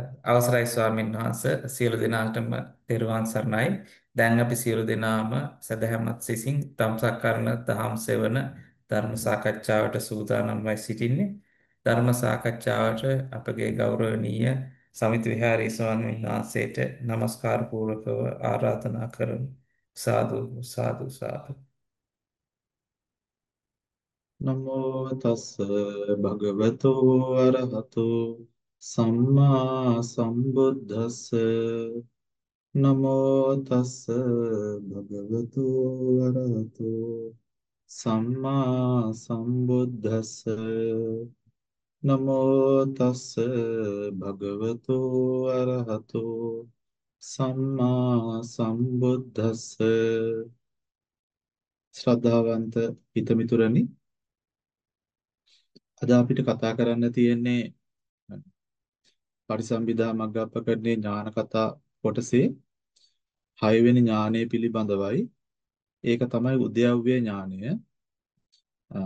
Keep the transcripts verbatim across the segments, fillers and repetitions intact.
අවසරයි ස්වාමීන් වහන්සේ සියලු දෙනාටම තෙරුවන් සරණයි. දැන් අපි සියලු දෙනාම සදහැමත් සිසින් ධම්සක්කරණ දහම් සෙවන ධර්ම සාකච්ඡාවට සූදානම් වයි සිටින්නේ. ධර්ම සාකච්ඡාවට අපගේ ගෞරවනීය සමිත විහාරී ස්වාමීන් වහන්සේට নমස්කාර පූර්වකව ආරාධනා කරමු. සාදු සාදු සාදු. නමෝ තස්ස භගවතු අරහතු සම්මා සම්බුද්දස්ස නමෝ තස්ස භගවතු අරහතු සම්මා සම්බුද්දස්ස නමෝ තස්ස භගවතු අරහතු සම්මා සම්බුද්දස්ස ශ්‍රද්ධාවන්ත හිතමිතුරනි, අද අපිට කතා කරන්න තියෙන්නේ පටිසම්භිදා මග්ගප්පකරණේ ඥාන කතා කොටසේ හයවෙනි ඥානය පිළිබඳවයි. ඒක තමයි උද්‍යව්‍ය ඥානය. අ,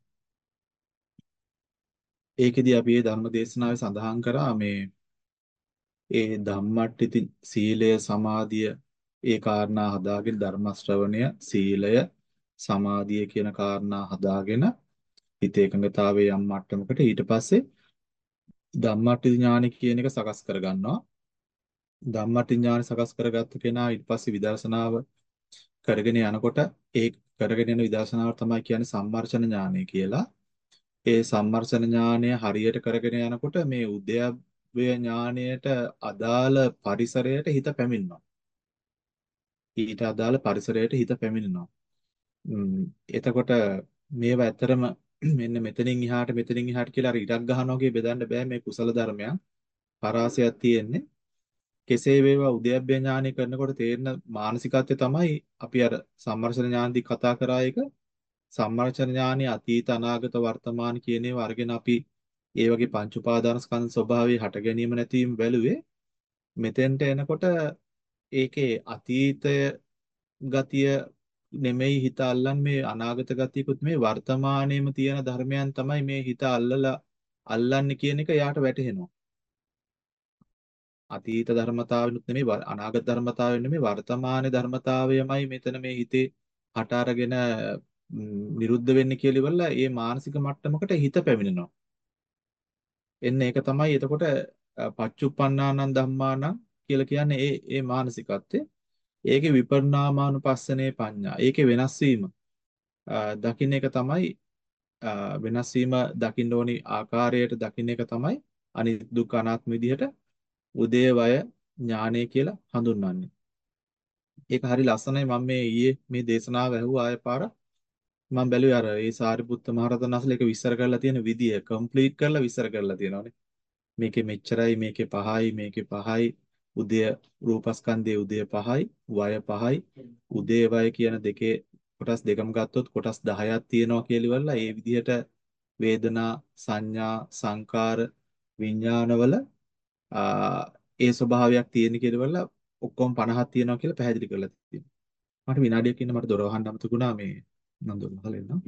ඒකෙදි අපි මේ ධර්ම දේශනාවේ සඳහන් කරා මේ ඒ ධම්මට්ඨිති සීලය සමාධිය ඒ කාරණා හදාගෙන ධර්ම ශ්‍රවණය සීලය සමාධිය කියන කාරණා හදාගෙන හිත එකඟතාවයේ යම් මට්ටමකට ඊට පස්සේ ධම්මට්ඨිති ඥාන කියන එක සකස් කරගන්නවා. ධම්මට්ඨිති ඥාන සකස් කරගත්ත කෙනා ඊට පස්සේ විදර්ශනාව කරගෙන යනකොට ඒ කරගෙන යන විදර්ශනාව තමයි කියන්නේ සම්මර්ෂණ ඥානය කියලා. ඒ සම්මර්ෂණ ඥානය හරියට කරගෙන යනකොට මේ උද්‍යව්‍ය ඥානයට අදාළ පරිසරයට හිත පැමිණෙනවා. ඊට අදාළ පරිසරයට හිත පැමිණෙනවා. ම්ම්, එතකොට මේවා ඇත්තරම මෙන්න මෙතනින් එහාට මෙතනින් එහාට කියලා අර ඉරක් ගහනවා වගේ බෙදන්න බෑ. මේ කුසල ධර්මයන් පරාසයක් තියෙන්නේ. කෙසේ වේවා උද්‍යප්පය ඥානය කරනකොට තේරෙන මානසිකත්වය තමයි අපි අර සම්මර්ෂණ ඥානදී කතා කරා එක. සම්මර්ෂණ ඥානයේ අතීත අනාගත වර්තමාන කියන ඒවා අරගෙන අපි ඒ වගේ පංච උපාදානස්කන්ධ ස්වභාවය හට ගැනීම නැතිවීම බැලුවේ. මෙතෙන්ට එනකොට ඒකේ අතීතය ගතිය නෙමෙයි හිත අල්ලන්නේ, මේ අනාගත ගතියකුත් මේ වර්තමානයේම තියෙන ධර්මයන් තමයි මේ හිත අල්ලලා අල්ලන්නේ කියන එක යාට වැටහෙනවා. අතීත ධර්මතාවෙනුත් නෙමෙයි අනාගත ධර්මතාවෙ නෙමෙයි වර්තමානයේ ධර්මතාවයමයි මෙතන මේ හිතේ හට අරගෙන නිරුද්ධ වෙන්නේ කියලා ඉවරලා ඒ මානසික මට්ටමකට හිත පැමිණෙනවා. එන්න ඒක තමයි එතකොට පච්චුප්පන්නානං ධම්මානං කියලා කියන්නේ ඒ ඒ මානසිකත්වය. ඒකේ විපරිණාමානුපස්සනේ පඤ්ඤා. ඒකේ වෙනස් වීම දකින්න එක තමයි වෙනස් වීම දකින්න ඕනි ආකාරයට දකින්න එක තමයි අනිත්‍ය දුක්ඛ අනාත්ම විදිහට උදේවය ඥානය කියලා හඳුන්වන්නේ. ඒක හරි ලස්සනයි. මම මේ ඊයේ මේ දේශනාව ඇහුවා ආයෙ පාර. මම බැලුවේ අර ඒ සාරිපුත්ත මහරහතන් වහන්සේ ඒක විස්තර කරලා තියෙන විදිය කම්ප්ලීට් කරලා විස්තර කරලා තියෙනවානේ. මේකේ මෙච්චරයි, මේකේ පහයි, මේකේ පහයි, උදය රූපස්කන්ධයේ උදය පහයි, වය පහයි, උදේවය කියන දෙකේ කොටස් දෙකම ගත්තොත් කොටස් දහයක් තියෙනවා කියලා ඉවරලා ඒ විදිහට වේදනා, සංඥා, සංකාර, විඥානවල ආ ඒ ස්වභාවයක් තියෙන කියලා වල ඔක්කොම පනහක් තියෙනවා කියලා පැහැදිලි කරලා තියෙනවා. මට විනාඩියක් ඉන්න මට දොර වහන්න අමතකුණා මේ මම දොර වහලා එන්නම්.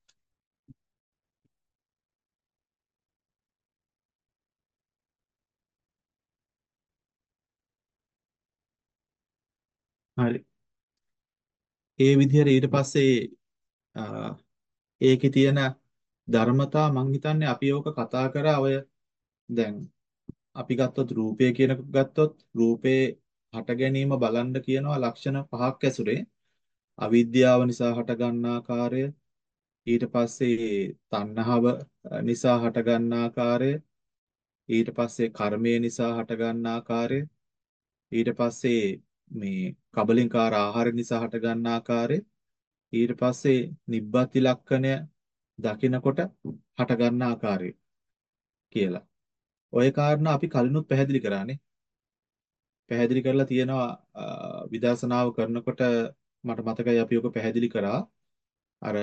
හරි. ඒ විදිහට ඊට පස්සේ ආ, ඒකේ තියෙන ධර්මතා මං හිතන්නේ අපි ඕක කතා කරා ඔය දැන් අපි ගත්තොත් රූපය කියනක ගත්තොත් රූපේ හට ගැනීම බලන්න කියනවා ලක්ෂණ පහක් ඇසුරේ අවිද්‍යාව නිසා හටගන්නා ආකාරය ඊට පස්සේ තණ්හාව නිසා හටගන්නා ආකාරය ඊට පස්සේ කර්මය නිසා හටගන්නා ආකාරය ඊට පස්සේ මේ කබලින්කාර ආහාර නිසා හටගන්නා ආකාරය ඊට පස්සේ නිබ්බති ලක්ෂණය දකිනකොට හටගන්නා ආකාරය කියලා. ওই කාරණා අපි කලිනුත් පැහැදිලි කරානේ. පැහැදිලි කරලා තියෙනවා විදර්ශනාව කරනකොට මට මතකයි අපි ඔක පැහැදිලි කරා. අර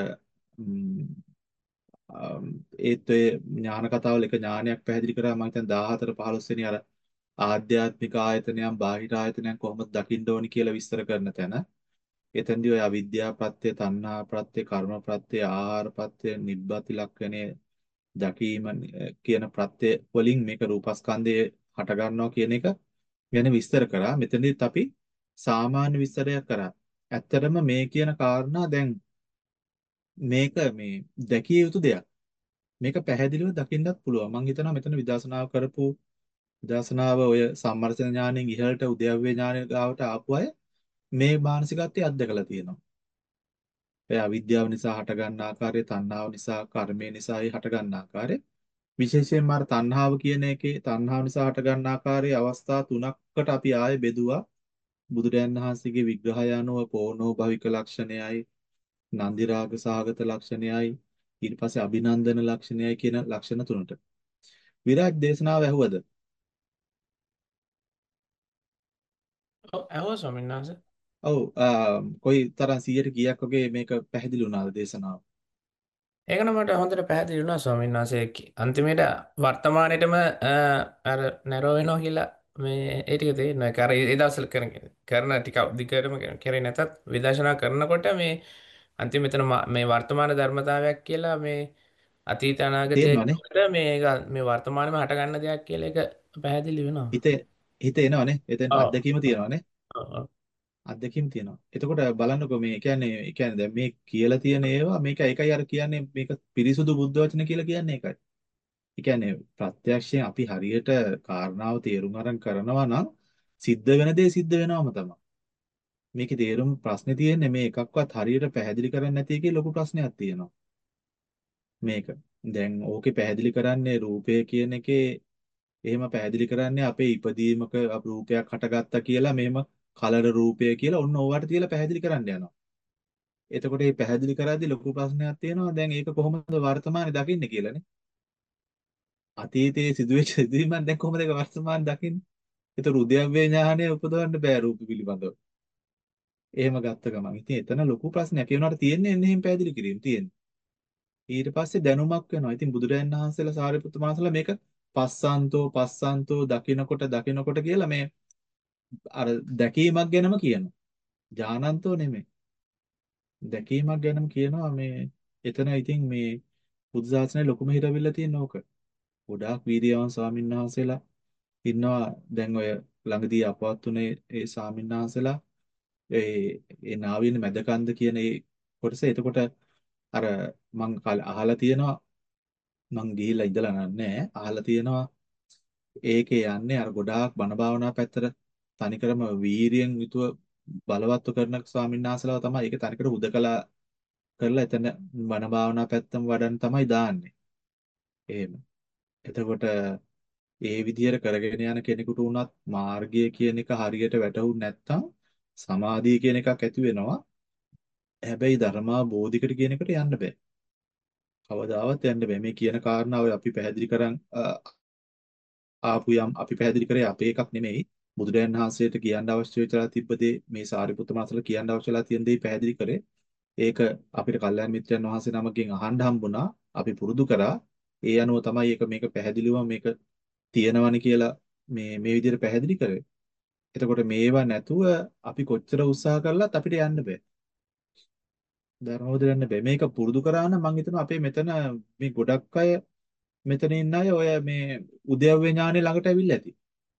ඒත් ඔය ඥාන කතාවල එක ඥානයක් පැහැදිලි කරා මම හිතන්නේ දාහතර පහළොස් වෙනි අර ආධ්‍යාත්මික ආයතනයන් බාහිර ආයතනයන් කොහොමද දකින්න ඕනි කියලා විස්තර කරන තැන. එතෙන්දී ඔය අවිද්‍යා ප්‍රත්‍ය, තණ්හා ප්‍රත්‍ය, කර්ම ප්‍රත්‍ය, ආහාර ප්‍රත්‍ය, නිබ්බති ලක්ෂණය දකීම කියන ප්‍රත්‍ය වලින් මේක රූපස්කන්ධයේ හට ගන්නවා කියන එක ගැන විස්තර කරා. මෙතනදිත් අපි සාමාන්‍ය විස්තරයක් කරා. ඇත්තටම මේ කියන කාරණා දැන් මේක මේ දැකිය යුතු දෙයක්. මේක පැහැදිලිව දකින්නත් පුළුවන්. මම හිතනවා මෙතන විදර්ශනා කරපු විදර්ශනාව ඔය සම්මර්ෂණ ඥාණයෙන් ඉහළට උද්‍යව්‍ය ඥාණය ගාවට ආපු අය මේ මානසිකත්වයේ අත්දකලා තියෙනවා. ඒ අවිද්‍යාව නිසා හටගන්න ආකාරය, තණ්හාව නිසා, කර්මය නිසා ඒ හටගන්න ආකාරය. විශේෂයෙන්ම අර තණ්හාව කියන එකේ තණ්හාව නිසා හටගන්න ආකාරයේ අවස්ථා තුනකට අපි ආයෙ බෙදුවා. බුදුරයන් වහන්සේගේ විග්‍රහය අනුව පෝනෝ භවික ලක්ෂණයයි, නන්දි රාග සහගත ලක්ෂණයයි, ඊට පස්සේ අභිනන්දන ලක්ෂණයයි කියන ලක්ෂණ තුනට. විරාජ් දේශනාව ඇහුවද? ඔව් ඇහුවා ස්වාමීන් වහන්සේ. ඔව් කොයි තරම් සීයට කීයක් වගේ මේක පැහැදිලි වුණාද දේශනාව? ඒක නම් මට හොඳට පැහැදිලි වුණා ස්වාමීන් වහන්සේ. කි- අන්තිමේට වර්තමානෙටම අ, අර නැරෝ වෙනවා කියලා මේ ඒ ටික තේරෙනවා. ඒක අර ඒ දවස්වල කරන කරන ටික දිගටම කරේ නැතත් විදර්ශනා කරනකොට මේ අන්තිම මෙතන මා- මේ වර්තමාන ධර්මතාවයක් කියලා මේ අතීත අනාගතය තේරෙනවනේ. කියනකොට මේ ඒක මේ වර්තමානෙම හට ගන්න දෙයක් කියලා ඒක පැහැදිලි වෙනවා. හිතේ හිතේ එනවනේ. එතෙන් ඔව්. අත්දැකීම තියෙනවනේ. ඔව්. ඔව්. අත්දැකීම් තියෙනවා. එතකොට බලන්නකෝ මේ කියන්නේ ඒ කියන්නේ දැන් මේ කියලා තියෙන ඒවා මේක ඒකයි අර කියන්නේ මේක පිරිසුදු බුද්ධ වචන කියලා කියන්නේ ඒකයි. ඒ කියන්නේ ප්‍රත්‍යක්ෂයෙන් අපි හරියට කාරණාව තේරුම් අරන් කරනවා නම් සිද්ධ වෙන දේ සිද්ධ වෙනවම තමයි. මේකේ තේරුම් ප්‍රශ්නේ තියෙන්නේ මේ එකක්වත් හරියට පැහැදිලි කරන්නේ නැති එකේ ලොකු ප්‍රශ්නයක් තියෙනවා. මේක. දැන් ඕකේ පැහැදිලි කරන්නේ රූපය කියන එකේ එහෙම පැහැදිලි කරන්නේ අපේ ඉපදීමක අප රූපයක් හටගත්තා කියලා මෙහෙම කලර රූපය කියලා ඔන්න ඕවට තියලා පැහැදිලි කරන්න යනවා. එතකොට මේ පැහැදිලි කරද්දී ලොකු ප්‍රශ්නයක් තියෙනවා. දැන් ඒක කොහොමද වර්තමානයේ දකින්නේ කියලානේ. අතීතයේ සිදුවෙච්ච සිදුවීමක් දැන් කොහොමද ඒක වර්තමානයේ දකින්නේ? ඒතර උද්‍යව්‍ය ඥානය උපදවන්න බෑ රූප පිළිබඳව. එහෙම ගත්ත ගමන්. ඉතින් එතන ලොකු ප්‍රශ්නයක්. ඒ වුණාට තියෙන්නේ එන්නේ එහෙම පැහැදිලි කිරීම තියෙන්නේ. ඊට පස්සේ දැනුමක් වෙනවා. ඉතින් බුදුරජාණන් වහන්සේලා සාරිපුත්ත මහසලා මේක පස්සන්තෝ පස්සන්තෝ දකින්නකොට දකින්නකොට කියලා මේ අර දැකීමක් ගැනම කියනවා. ඥානන්තෝ නෙමෙයි. දැකීමක් ගැනම කියනවා මේ එතන ඉතින් මේ බුදු සාසනයේ ලොකුම හිරවිල්ල තියෙන ඕක. ගොඩාක් වීර්යවාන් ස්වාමීන් වහන්සේලා ඉන්නවා. දැන් ඔය ළඟදී අපවත් උනේ ඒ ස්වාමීන් වහන්සේලා ඒ ඒ නාවියන මැදකන්ද කියන ඒ කොටස. එතකොට අර මං අහලා තියෙනවා මං ගිහිල්ලා ඉඳලා නැහැ. අහලා තියෙනවා ඒකේ යන්නේ අර ගොඩාක් බණ භාවනා පැත්තට තනිකරම වීරියෙන් යුතුව බලවත්ව කරන ස්වාමීන් වහන්සේලාව තමයි ඒක තනිකර හුදකලා කරලා එතන බණ භාවනා පැත්තම වඩන්න තමයි දාන්නේ. එහෙම. එතකොට ඒ විදිහට කරගෙන යන කෙනෙකුට උනත් මාර්ගය කියන එක හරියට වැටහුනේ නැත්නම් සමාධිය කියන එකක් ඇති වෙනවා. හැබැයි ධර්මා බෝධිකට කියන එකට යන්න බෑ. කවදාවත් යන්න බෑ. මේ කියන කාරණාව අපි පැහැදිලි කරන් ආපු යම් අපි පැහැදිලි කරේ අපේ එකක් නෙමෙයි. බුදුරයන් වහන්සේට කියන්න අවශ්‍ය වෙලා තිබ්බ දේ මේ සාරිපුත්ත මාසල කියන්න අවශ්‍යලා තියෙන දේ පැහැදිලි කරේ. ඒක අපිට කල්යාණ මිත්‍රයන් වහන්සේ නමකින් අහන්න හම්බුණා. අපි පුරුදු කරා. ඒ අනුව තමයි ඒක මේක පැහැදිලිවම මේක තියෙනවනේ කියලා මේ මේ විදිහට පැහැදිලි කරේ. එතකොට මේවා නැතුව අපි කොච්චර උත්සාහ කළත් අපිට යන්න බෑ. ධර්මවල යන්න බෑ. මේක පුරුදු කරා නම් මම හිතනවා අපේ මෙතන මේ ගොඩක් අය මෙතන ඉන්න අය ඔය මේ උද්‍යව්‍ය ඥානෙ ළඟට ඇවිල්ලා ඇති.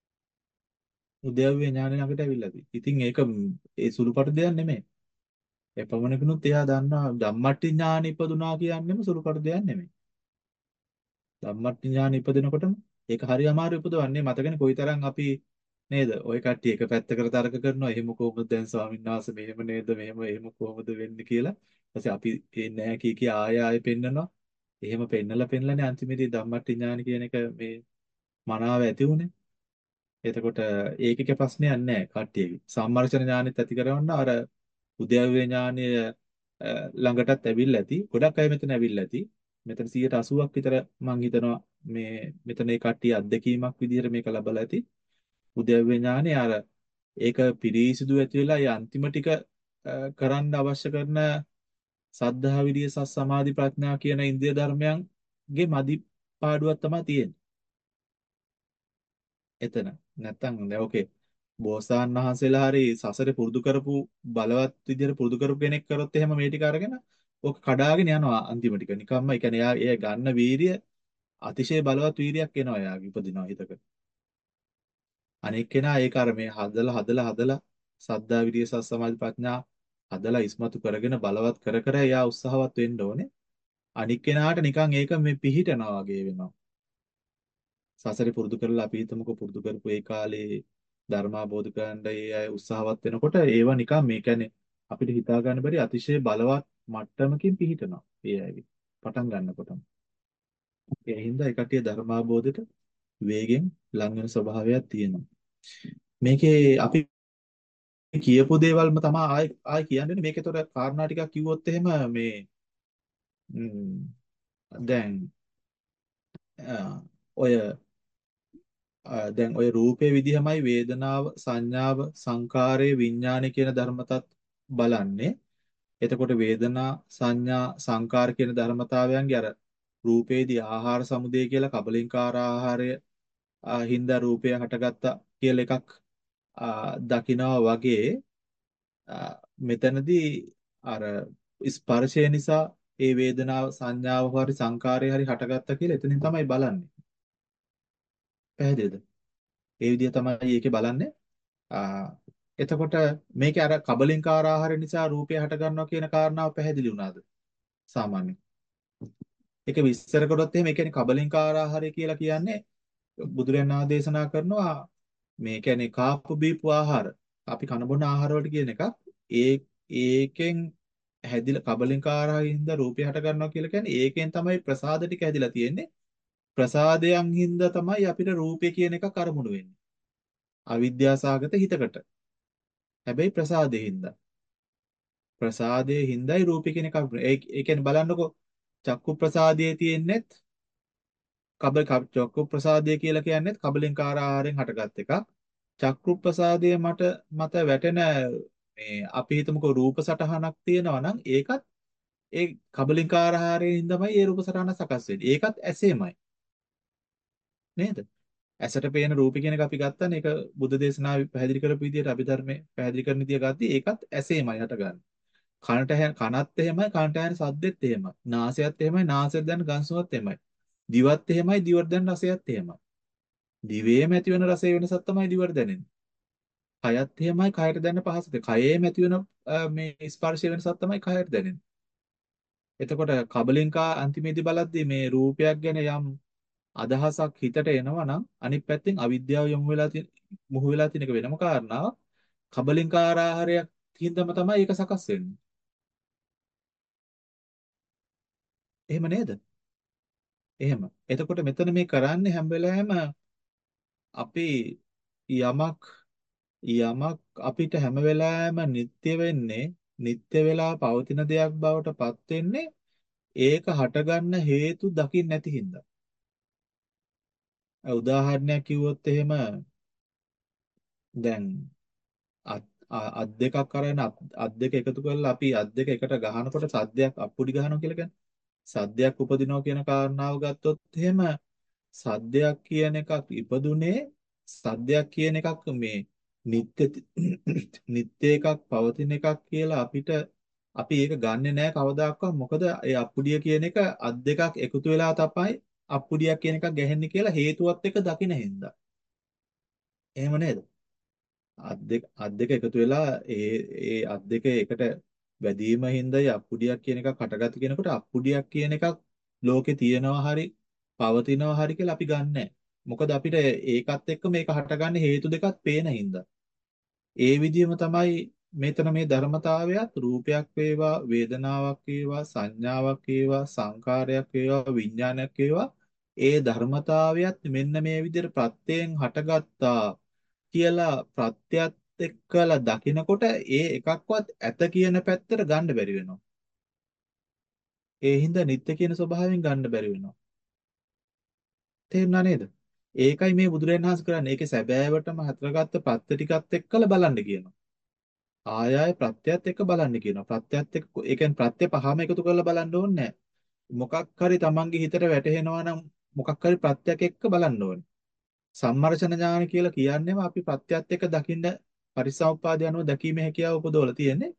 උද්‍යව්‍ය ඥානෙ ළඟට ඇවිල්ලා ඇති. ඉතින් ඒක ඒ සුළුපටු දෙයක් නෙමෙයි. එපමණකිනුත් එයා දන්නා ධම්මට්ටි ඥාන ඉපදුනා කියන්නේම සුළුපටු දෙයක් නෙමෙයි. ධම්මට්ටි ඥාන ඉපදිනකොටම ඒක හරි අමාරු ඉපදවන්නේ මතකනේ කොයිතරම් අපි නේද? ওই කට්ටිය එක පැත්තකට තර්ක කරනවා එහෙම කොහොමද දැන් ස්වාමීන් වහන්සේ මෙහෙම නේද මෙහෙම එහෙම කොහොමද වෙන්නේ කියලා. ඊපස්සේ අපි ඒ නෑ කී කී ආය ආය පෙන්නනවා. එහෙම පෙන්නලා පෙන්නලානේ අන්තිමේදී ධම්මට්ටි ඥාන කියන එක මේ මනාව ඇති උනේ. එතකොට ඒකක ප්‍රශ්නයක් නැහැ කට්ටියගේ. සම්මර්ෂණ ඥානෙත් ඇති කරවන්න අර උද්‍යව්‍ය ඥානය ළඟටත් ඇවිල්ලා ඇති. ගොඩක් අය මෙතන ඇවිල්ලා ඇති. මෙතන සියයට අසූවක් විතර මම හිතනවා මේ මෙතන ඒ කට්ටිය අත්දැකීමක් විදිහට මේක ලබලා ඇති. උද්‍යව්‍ය ඥානය අර ඒක පිරිසිදු ඇති වෙලා ඒ අන්තිම ටික කරන්න අවශ්‍ය කරන සද්ධා විරිය සත් සමාධි ප්‍රඥා කියන ඉන්ද්‍රිය ධර්මයන්ගේ මදි පාඩුවක් තමයි තියෙන්නේ. එතන නැත්තම් දැන් ඕකේ බෝසතාණන් වහන්සේලා හරි සසරේ පුරුදු කරපු බලවත් විදියට පුරුදු කරපු කෙනෙක් කරොත් එහෙම මේ ටික අරගෙන ඕක කඩාගෙන යනවා අන්තිම ටික. නිකම්ම ඒ කියන්නේ එයා ඒ ගන්න වීරිය අතිශය බලවත් වීරියක් එනවා එයාගේ උපදිනවා හිතක. අනෙක් කෙනා ඒක අර මේ හදලා හදලා හදලා සද්ධා විරිය සති සමාධි ප්‍රඥා හදලා ඉස්මතු කරගෙන බලවත් කර කර එයා උත්සාහවත් වෙන්න ඕනේ. අනික් කෙනාට නිකන් ඒක මේ පිහිටනවා වගේ වෙනවා. සසරේ පුරුදු කරලා අපි හිතමුකෝ පුරුදු කරපු ඒ කාලේ ධර්මාබෝධ කරන්න ඒ අය උත්සාහවත් වෙනකොට ඒවා නිකන් මේ කියන්නේ අපිට හිතා ගන්න බැරි අතිශය බලවත් මට්ටමකින් පිහිටනවා. ඒ අයගේ පටන් ගන්නකොටම. ඒ හින්දා ඒ කටිය ධර්මාබෝධයට වේගෙන් ලං වෙන ස්වභාවයක් තියෙනවා. මේකේ අපි කියපු දේවල්ම තමයි ආයි ආයි කියන්නේ මේකේතොර කාරණා ටිකක් කිව්වොත් එහෙම මේ ම්, දැන් අ, ඔය අ, දැන් ඔය රූපේ විදිහමයි වේදනාව සංඥාව සංකාරය විඥානය කියන ධර්මතත් බලන්නේ. එතකොට වේදනා සංඥා සංකාර කියන ධර්මතාවයන්ගේ අර රූපේදී ආහාර සමුදය කියලා කබලින්කාර ආහාරය ආ, හින්දා රූපය හටගත්තා කියලා එකක් ආ, දකිනවා වගේ ආ, මෙතනදී අර ස්පර්ශය නිසා ඒ වේදනාව සංඥාව හරි සංකාරය හරි හටගත්තා කියලා එතනින් තමයි බලන්නේ. පැහැදිලිද? ඒ විදිහ තමයි ඒකේ බලන්නේ. ආ, එතකොට මේකේ අර කබලින්කාර ආහාර නිසා රූපය හට ගන්නවා කියන කාරණාව පැහැදිලි වුණාද? සාමාන්‍යයෙන්. ඒක විස්තර කරොත් එහෙම ඒ කියන්නේ කබලින්කාර ආහාරය කියලා කියන්නේ බුදුරජාණන් වහන්සේ දේශනා කරනවා මේ කියන්නේ කාපු බීපු ආහාර අපි කන බොන ආහාර වලට කියන එකක් ඒ ඒකෙන් හැදිලා කබලින්කාරහින්ද රූපය හට ගන්නවා කියලා කියන්නේ ඒකෙන් තමයි ප්‍රසාද ටික හැදිලා තියෙන්නේ ප්‍රසාදයන් හින්දා තමයි අපිට රූපය කියන එකක් අරමුණු වෙන්නේ අවිද්‍යාසගත හිතකට හැබැයි ප්‍රසාදේ හින්දා ප්‍රසාදයේ හින්දායි රූපය කියන එක ඒ ඒ කියන්නේ බලන්නකෝ චක්කු ප්‍රසාදයේ තියෙන්නේත් කබල චක්කු ප්‍රසාදය කියලා කියන්නේත් කබලින්කාර ආහාරයෙන් හටගත් එකක් චක්කු ප්‍රසාදයේ මට මත වැටෙන මේ අපි හිතමුකෝ රූප සටහනක් තියෙනවා නම් ඒකත් ඒ කබලින්කාර ආහාරයෙන් තමයි ඒ රූප සටහන සකස් වෙන්නේ. ඒකත් ඇසෙමයි. නේද? ඇසට පේන රූප කියන එක අපි ගත්තානේ ඒක බුද්ධ දේශනාවේ පැහැදිලි කරපු විදිහට අභිධර්මයේ පැහැදිලි කරන විදිය ගත්තී ඒකත් ඇසෙමයි හටගන්නේ. කනට හැ කනත් එහෙමයි කනට ඇහෙන සද්දෙත් එහෙමයි. නාසයත් එහෙමයි නාසයෙන් දැනෙන ගන්සුවත් එහෙමයි. දිවත් එහෙමයි දිවට දැනෙන රසයත් එහෙමයි. දිවේම ඇති වෙන රසයේ වෙනසක් තමයි දිවට දැනෙන්නේ. කයත් එහෙමයි කයට දැනෙන පහසද. කයේම ඇති වෙන මේ ස්පර්ශය වෙනසක් තමයි කයට දැනෙන්නේ. එතකොට කබලින්කා අන්තිමේදී බලද්දී මේ රූපයක් ගැන යම් අදහසක් හිතට එනවා නම් අනිත් පැත්තෙන් අවිද්‍යාව යොමු වෙලා තියෙන මුහු වෙලා තියෙන එක වෙනම කාරණාවක්. කබලින්කාර ආහාරයක් හින්දාම තමයි ඒක සකස් වෙන්නේ. එහෙම නේද? එහෙම. එතකොට මෙතන මේ කරන්නේ හැම වෙලාවෙම අපි යමක් යමක් අපිට හැම වෙලාවෙම නිත්‍ය වෙන්නේ නිත්‍ය වෙලා පවතින දෙයක් බවට පත් වෙන්නේ ඒක හටගන්න හේතු දකින්න නැති හින්දා. උදාහරණයක් කිව්වොත් එහෙම දැන් අත් අත් දෙකක් අරගෙන අත් දෙක එකතු කරලා අපි අත් දෙක එකට ගහනකොට සද්දයක් අප්පුඩි ගහනවා කියලා කියන්නේ. සද්දයක් උපදිනවා කියන කාරණාව ගත්තොත් එහෙම සද්දයක් කියන එකක් ඉපදුනේ සද්දයක් කියන එකක් මේ නිත්‍ය නිත්‍ය එකක් පවතින එකක් කියලා අපිට අපි ඒක ගන්නෙ නෑ කවදාකවත් මොකද ඒ අප්පුඩිය කියන එක අත් දෙකක් එකතු වෙලා තමයි අප්පුඩියක් කියන එකක් ගැහෙන්නේ කියලා හේතුවත් එක්ක දකින හින්දා එහෙම නේද අත් දෙක අත් දෙක එකතු වෙලා ඒ ඒ අත් දෙක එකට වැදීම හින්දායි අප්පුඩියක් කියන එකක් හටගත්ත කියනකොට අප්පුඩියක් කියන එකක් ලෝකේ තියෙනවා හරි පවතිනවා හරි කියලා අපි ගන්නෑ. මොකද අපිට ඒකත් එක්ක මේක හටගන්න හේතු දෙකක් පේන හින්දා. ඒ විදිහම තමයි මෙතන මේ ධර්මතාවයත් රූපයක් වේවා වේදනාවක් වේවා සංඥාවක් වේවා සංකාරයක් වේවා විඥානයක් වේවා ඒ ධර්මතාවයත් මෙන්න මේ විදිහට ප්‍රත්‍යයෙන් හටගත්තා කියලා ප්‍රත්‍යත් එක්කලා දකිනකොට ඒ එකක්වත් ඇත කියන පැත්තට ගන්න බැරි වෙනවා. ඒ හින්දා නිත්‍ය කියන ස්වභාවයෙන් ගන්න බැරි වෙනවා. තේරුණා නේද? ඒකයි මේ බුදුරජාණන් වහන්සේ කරන්නේ. ඒකේ සැබෑවටම හතරගත්ත ප්‍රත්‍ය ටිකත් එක්කලා බලන්න කියනවා. ආය ආය ප්‍රත්‍යත් එක්ක බලන්න කියනවා. ප්‍රත්‍යත් එක්ක ඒ කියන්නේ ප්‍රත්‍ය පහම එකතු කරලා බලන්න ඕනේ නැහැ. මොකක් හරි Tamange හිතට වැටහෙනවා නම් මොකක් හරි ප්‍රත්‍යක් එක්ක බලන්න ඕනේ. සම්මර්ෂණ ඥාන කියලා කියන්නේම අපි ප්‍රත්‍යත් එක්ක දකින්න පරිසම්පාදය අනුව දැකීමේ හැකියාව උපදවලා තියෙන්නේ.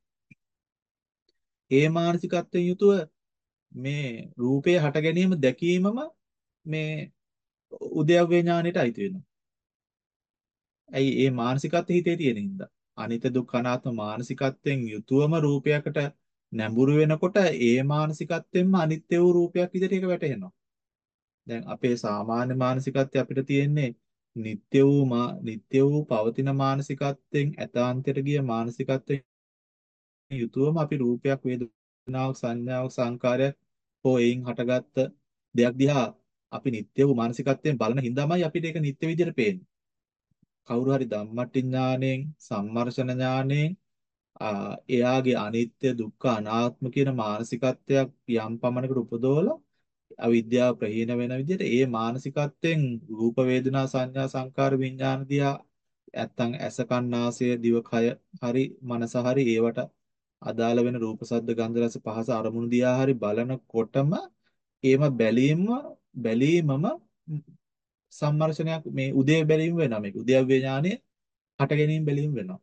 ඒ මානසිකත්වයෙන් යුතුව මේ රූපේ හට ගැනීම දැකීමම මේ උද්‍යව්‍ය ඥානෙට අයිති වෙනවා. ඇයි ඒ මානසිකත්වය හිතේ තියෙන හින්දා. අනිත්‍ය දුක්ඛ අනාත්ම මානසිකත්වයෙන් යුතුවම රූපයකට නැඹුරු වෙනකොට ඒ මානසිකත්වෙන්ම අනිත්‍ය වූ රූපයක් විදිහට ඒක වැටහෙනවා. දැන් අපේ සාමාන්‍ය මානසිකත්වය අපිට තියෙන්නේ නিত্য වූ නিত্য වූ පවතින මානසිකත්වයෙන් ඇතාන්තයට ගිය මානසිකත්වයෙන් යුතුවම අපි රූපයක් වේදනාවක් සංඥාවක් සංකාරයක් හෝ එයින් හටගත්ත දෙයක් දිහා අපි නিত্য වූ මානසිකත්වයෙන් බලන හින්දාමයි අපිට ඒක නিত্য විදිහට පේන්නේ. කවුරු හරි ධම්මට්ටි ඥාණයෙන් සම්මර්ෂණ ඥාණයෙන් ආ, එයාගේ අනිත්‍ය දුක්ඛ අනාත්ම කියන මානසිකත්වයක් යම් පමණකට උපදවලා අවිද්‍යාව ප්‍රහීන වෙන විදිහට ඒ මානසිකත්වයෙන් රූප වේදනා සංඥා සංකාර විඥාන දිහා නැත්තම් ඇස කන් නාසය දිව කය හරි මනස හරි ඒවට අදාළ වෙන රූප ශබ්ද ගන්ධ රස පහස අරමුණු දිහා හරි බලනකොටම ඒම බැලීම බැලීමම සම්මර්ෂණයක් මේ උදේ බැලීම වෙනවා මේක උද්‍යව්‍ය ඥානයේ හට ගැනීම බැලීම වෙනවා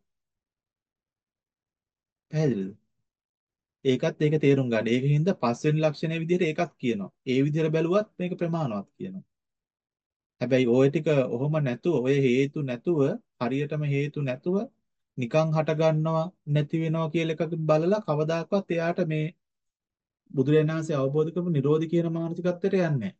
පැහැදිලිද ඒකත් ඒක තේරුම් ගන්න. ඒකින්ද පස්වෙනි ලක්ෂණය විදිහට ඒකත් කියනවා. ඒ විදිහට බැලුවත් මේක ප්‍රමාණවත් කියනවා. හැබැයි ওই ටික ඔහොම නැතුව ඔය හේතු නැතුව හරියටම හේතු නැතුව නිකන් හට ගන්නවා නැති වෙනවා කියලා එකක් බලලා කවදාකවත් එයාට මේ බුදුරජාණන් වහන්සේ අවබෝධ කරපු නිරෝධි කියන මානසිකත්වයට යන්නේ නැහැ.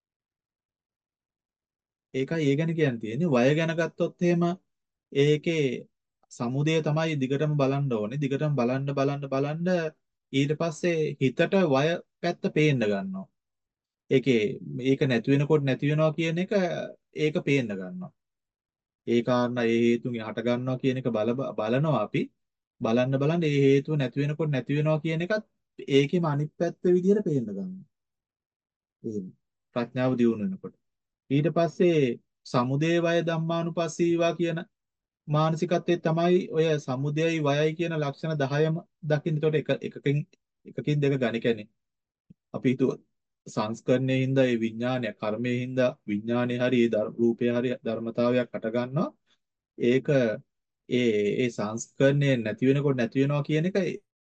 ඒකයි ඒ ගැන කියන්න තියෙන්නේ. වය ගැන ගත්තොත් එහෙම ඒකේ සමුදය තමයි දිගටම බලන්න ඕනේ. දිගටම බලන්න බලන්න බලන්න ඊට පස්සේ හිතට වය පැත්ත පේන්න ගන්නවා. ඒකේ ඒක නැති වෙනකොට නැති වෙනවා කියන එක ඒක පේන්න ගන්නවා. ඒ කාරණා ඒ හේතුන් හට ගන්නවා කියන එක බල බලනවා අපි. බලන්න බලන්න ඒ හේතුව නැති වෙනකොට නැති වෙනවා කියන එකත් ඒකෙම අනිත් පැත්ත විදිහට පේන්න ගන්නවා. එහෙම. ප්‍රඥාව දියුණු වෙනකොට. ඊට පස්සේ සමුදේ වය ධම්මානුපස්සීවා කියන මානසිකත්වයේ තමයි ඔය සමුදයයි වයයි කියන ලක්ෂණ දහයම දකින්න. ඒකට එක එකකින් එකකින් දෙක ගණි කියන්නේ. අපි හිතුව සංස්කරණයේ හින්දා ඒ විඥානය කර්මයේ හින්දා විඥානේ හරි ඒ රූපේ හරි ධර්මතාවයක් හට ගන්නවා. ඒක ඒ ඒ සංස්කරණය නැති වෙනකොට නැති වෙනවා කියන එක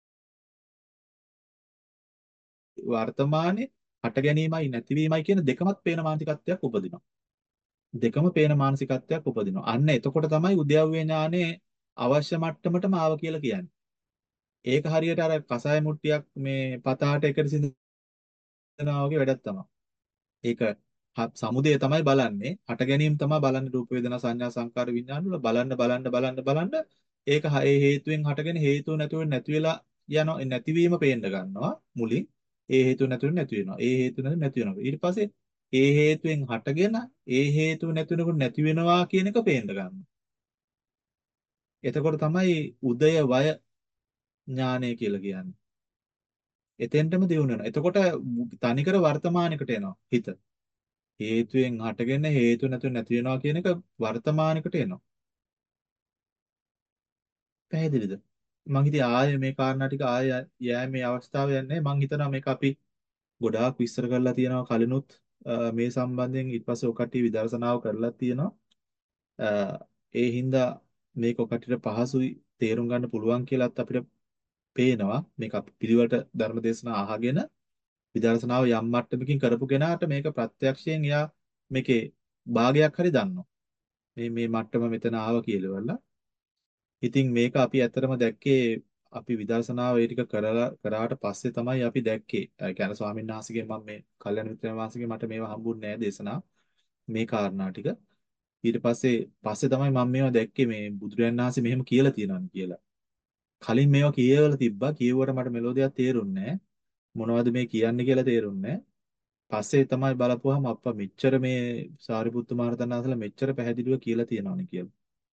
වර්තමානයේ හට ගැනීමයි නැතිවීමයි කියන දෙකමත් පේන මානසිකත්වයක් උපදිනවා. දෙකම පේන මානසිකත්වයක් උපදිනවා. අන්න එතකොට තමයි උද්‍යව්‍ය ඥානේ අවශ්‍ය මට්ටමටම ආව කියලා කියන්නේ. ඒක හරියට අර කසාය මුට්ටියක් මේ පතාට එකට සිඳනවා වගේ වැඩක් තමයි. ඒක හ- සමුදය තමයි බලන්නේ. හට ගැනීම තමයි බලන්නේ රූප වේදනා සංඥා සංකාර විඥාන වල බලන්න බලන්න බලන්න බලන්න ඒක හ- ඒ හේතුවෙන් හටගෙන හේතුව නැතුව නැති වෙලා යනවා නැතිවීම පේන්න ගන්නවා මුලින්. ඒ හේතුව නැතුව නැති වෙනවා. ඒ හේතුව නැතුව නැති වෙනවා. ඊට පස්සේ ඒ හේතුවෙන් හටගෙන ඒ හේතුව නැති වෙනකොට නැති වෙනවා කියන එක පේන්න ගන්නවා. එතකොට තමයි උදය වය ඥානය කියලා කියන්නේ. එතෙන්ටම දියුණු වෙනවා. එතකොට තනිකර වර්තමානයකට එනවා හිත. හේතුවෙන් හටගෙන හේතු නැතුව නැති වෙනවා කියන එක වර්තමානයකට එනවා. පැහැදිලිද? මං හිතේ ආයේ මේ කාරණා ටික ආයේ යෑමේ අවස්ථාව යන්නේ. මං හිතනවා මේක අපි ගොඩාක් විස්තර කරලා තියෙනවා කලිනුත් අ, මේ සම්බන්ධයෙන් ඊට පස්සේ ඔකටි විදර්ශනාව කරලා තියෙනවා. අ, ඒ හින්දා මේක ඔකටිට පහසුයි තේරුම් ගන්න පුළුවන් කියලාත් අපිට පේනවා. මේක අපි පිළිවෙලට ධර්ම දේශනා අහගෙන විදර්ශනාව යම් මට්ටමකින් කරපු කෙනාට මේක ප්‍රත්‍යක්ෂයෙන් එයා මේකේ භාගයක් හරි දන්නවා. මේ මේ මට්ටම මෙතන ආව කියලා. ඉතින් මේක අපි ඇත්තටම දැක්කේ අපි විදර්ශනාව ඒ ටික කරලා කරාට පස්සේ තමයි අපි දැක්කේ. ඒ කියන්නේ ස්වාමීන් වහන්සේගෙන් මම මේ කල්යනා මිත්‍රයන් වහන්සේගෙන් මට මේවා හම්බුන්නේ නැහැ දේශනා. මේ කාරණා ටික. ඊට පස්සේ පස්සේ තමයි මම මේවා දැක්කේ මේ බුදුරජාණන් වහන්සේ මෙහෙම කියලා තියෙනවා කියලා. කලින් මේවා කියවලා තිබ්බා. කියවුවට මට මෙලෝදියක් තේරුන්නේ නැහැ. මොනවද මේ කියන්නේ කියලා තේරුන්නේ නැහැ. පස්සේ තමයි බලපුවාම අප්පා මෙච්චර මේ සාරිපුත්තු මහ රහතන් වහන්සේලා මෙච්චර පැහැදිලිව කියලා තියෙනවනේ කියලා.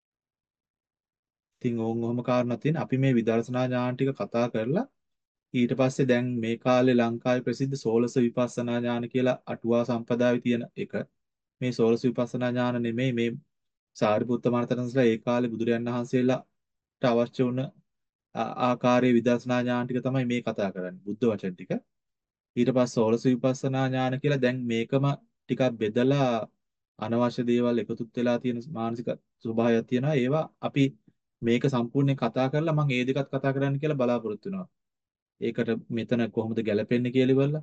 ඉතින් ඕන් ඔහොම කාරණා තියෙන අපි මේ විදර්ශනා ඥාන ටික කතා කරලා ඊට පස්සේ දැන් මේ කාලේ ලංකාවේ ප්‍රසිද්ධ සෝලස විපස්සනා ඥාන කියලා අටුවා සම්පදායේ තියෙන එක. මේ සෝලස විපස්සනා ඥාන නෙමෙයි මේ සාරිපුත්ත මහරහතන්සලා ඒ කාලේ බුදුරයන් වහන්සේලාට අවශ්‍ය වුණ ආ- ආකාරයේ විදර්ශනා ඥාන ටික තමයි මේ කතා කරන්නේ. බුද්ධ වචන ටික. ඊට පස්සේ සෝලස විපස්සනා ඥාන කියලා දැන් මේකම ටිකක් බෙදලා අනවශ්‍ය දේවල් එකතුත් වෙලා තියෙන මානසික ස්වභාවයක් තියෙනවා. ඒවා අපි මේක සම්පූර්ණයෙන් කතා කරලා මම ඒ දෙකත් කතා කරන්න කියලා බලාපොරොත්තු වෙනවා. ඒකට මෙතන කොහොමද ගැලපෙන්නේ කියලා ඉවරලා.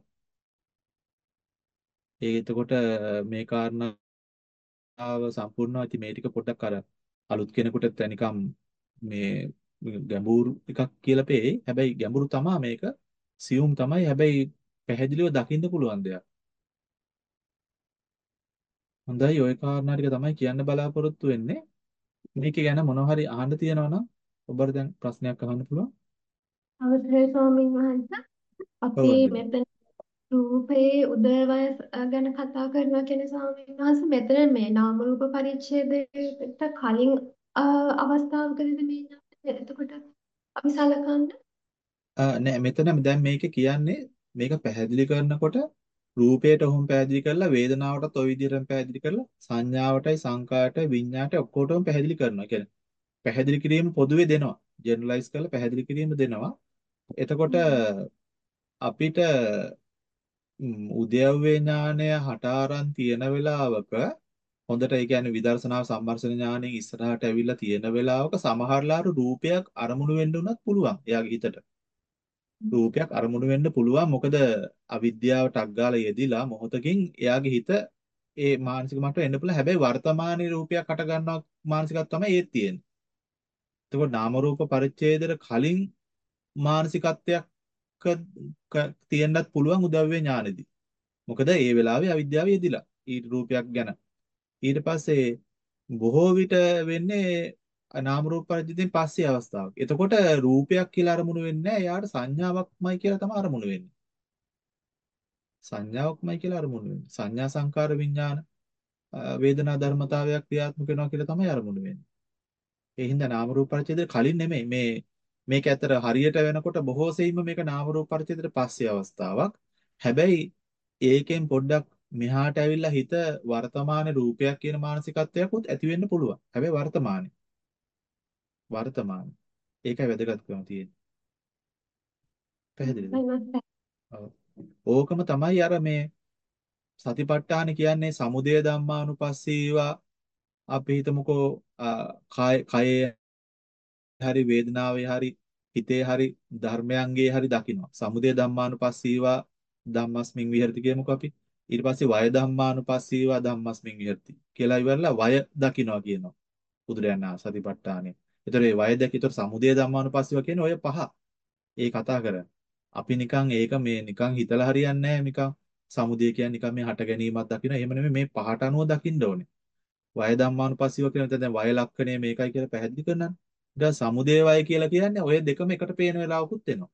ඒ එතකොට මේ කාරණාව සම්පූර්ණව ඉතින් මේ ටික පොඩ්ඩක් අර අලුත් කෙනෙකුට නිකම් මේ ගැඹුරු එකක් කියලා පෙයි. හැබැයි ගැඹුරු තමා මේක. සියුම් තමයි. හැබැයි පැහැදිලිව දකින්න පුළුවන් දෙයක්. හොඳයි ওই කාරණා ටික තමයි කියන්න බලාපොරොත්තු වෙන්නේ. මේක ගැන මොනවා හරි අහන්න තියෙනවා නම් ඔබට දැන් ප්‍රශ්නයක් අහන්න පුළුවන්. අවසරයි ස්වාමීන් වහන්සේ. ඔව් අපි අන්ජලි. මෙතන රූපයේ උදේවය ගැන කතා කරනවා කියන ස්වාමීන් වහන්සේ මෙතන මේ නාම රූප පරිච්ඡේදයට කලින් අ, අවස්ථාවකදී මේ ඥානය එතකොට අපි සලකන්නේ අ, නෑ මෙතන දැන් මේක කියන්නේ මේක පැහැදිලි කරනකොට රූපයට ඔහොම පැහැදිලි කරලා වේදනාවටත් ওই විදිහටම පැහැදිලි කරලා සංඥාවටයි සංකාරයටයි විඤ්ඤාණයට ඔක්කොටම පැහැදිලි කරනවා. කියන්නේ පැහැදිලි කිරීම පොදුවේ දෙනවා. ජෙනරලයිස් කරලා පැහැදිලි කිරීම දෙනවා. එතකොට අපිට ම්, උද්‍යව්‍ය ඥානය හට අරන් තියෙන වෙලාවක හොඳට ඒ කියන්නේ විදර්ශනා සම්මර්ෂණ ඥාණයෙන් ඉස්සරහට ඇවිල්ලා තියෙන වෙලාවක සමහරලාට රූපයක් අරමුණු වෙන්න උනත් පුළුවන් එයාගේ හිතට. රූපයක් අරමුණු වෙන්න පුළුවන්. මොකද අවිද්‍යාව ටක් ගාලා යෙදිලා මොහොතකින් එයාගේ හිත ඒ මානසික මට්ටම එන්න පුළුවන්. හැබැයි වර්තමානයේ රූපයක් හට ගන්නවා මානසිකක් තමයි ඒත් තියෙන්නේ. එතකොට නාම රූප පරිච්ඡේදයට කලින් මානසිකත්වයක් ක- ක- තියෙන්නත් පුළුවන් උදව්‍ය ඥානෙදී. මොකද ඒ වෙලාවේ අවිද්‍යාව යෙදිලා ඊට රූපයක් ගැන. ඊට පස්සේ බොහෝ විට වෙන්නේ නාම රූප පරිච්ඡේදයෙන් පස්සේ අවස්ථාවක්. එතකොට රූපයක් කියලා අරමුණු වෙන්නේ නැහැ. එයාට සංඥාවක්මයි කියලා තමයි අරමුණු වෙන්නේ. සංඥාවක්මයි කියලා අරමුණු වෙන්නේ. සංඥා සංකාර විඥාන අ, වේදනා ධර්මතාවයක් ක්‍රියාත්මක වෙනවා කියලා තමයි අරමුණු වෙන්නේ. ඒ හින්දා නාම රූප පරිච්ඡේදය කලින් නෙමෙයි මේ මේක ඇතර හරියට වෙනකොට බොහෝ සෙයින්ම මේක නාම රූප පරිච්ඡේදයට පස්සේ අවස්ථාවක්. හැබැයි ඒකෙන් පොඩ්ඩක් මෙහාට ඇවිල්ලා හිත වර්තමාන රූපයක් කියන මානසිකත්වයක්ත් ඇති වෙන්න පුළුවන්. හැබැයි වර්තමානයේ වර්තමානයේ ඒකයි වැදගත්කම තියෙන්නේ. පැහැදිලිද? ඔව්. ඕකම තමයි අර මේ සතිපට්ඨාන කියන්නේ සමුදය ධම්මානුපස්සීවා අපි හිතමුකෝ අ, කය කයේ හරි වේදනාවේ හරි හිතේ හරි ධර්මයන්ගේ හරි දකිනවා. සමුදය ධම්මානුපස්සීවා ධම්මස්මින් විහෙරති කියමුකෝ අපි. ඊට පස්සේ වය ධම්මානුපස්සීවා ධම්මස්මින් විහෙරති කියලා ඉවරලා වය දකිනවා කියනවා. බුදුරයන් වහන්සේ සතිපට්ඨානෙ. ඒතර මේ වය දැක ඒතර සමුදය ධම්මානුපස්සීවා කියන්නේ ඔය පහ. ඒ කතා කරන්නේ. අපි නිකන් ඒක මේ නිකන් හිතලා හරියන්නේ නැහැ නිකන් සමුදය කියන්නේ නිකන් මේ හට ගැනීමක් දකින්න. එහෙම නෙමෙයි මේ පහට අනුව දකින්න ඕනේ. වය ධම්මානුපස්සීව කියන එතන දැන් වය ලක්ෂණය මේකයි කියලා පැහැදිලි කරනවා. ඊට සමුදය වය කියලා කියන්නේ ඔය දෙකම එකට පේන වෙලාවකුත් එනවා.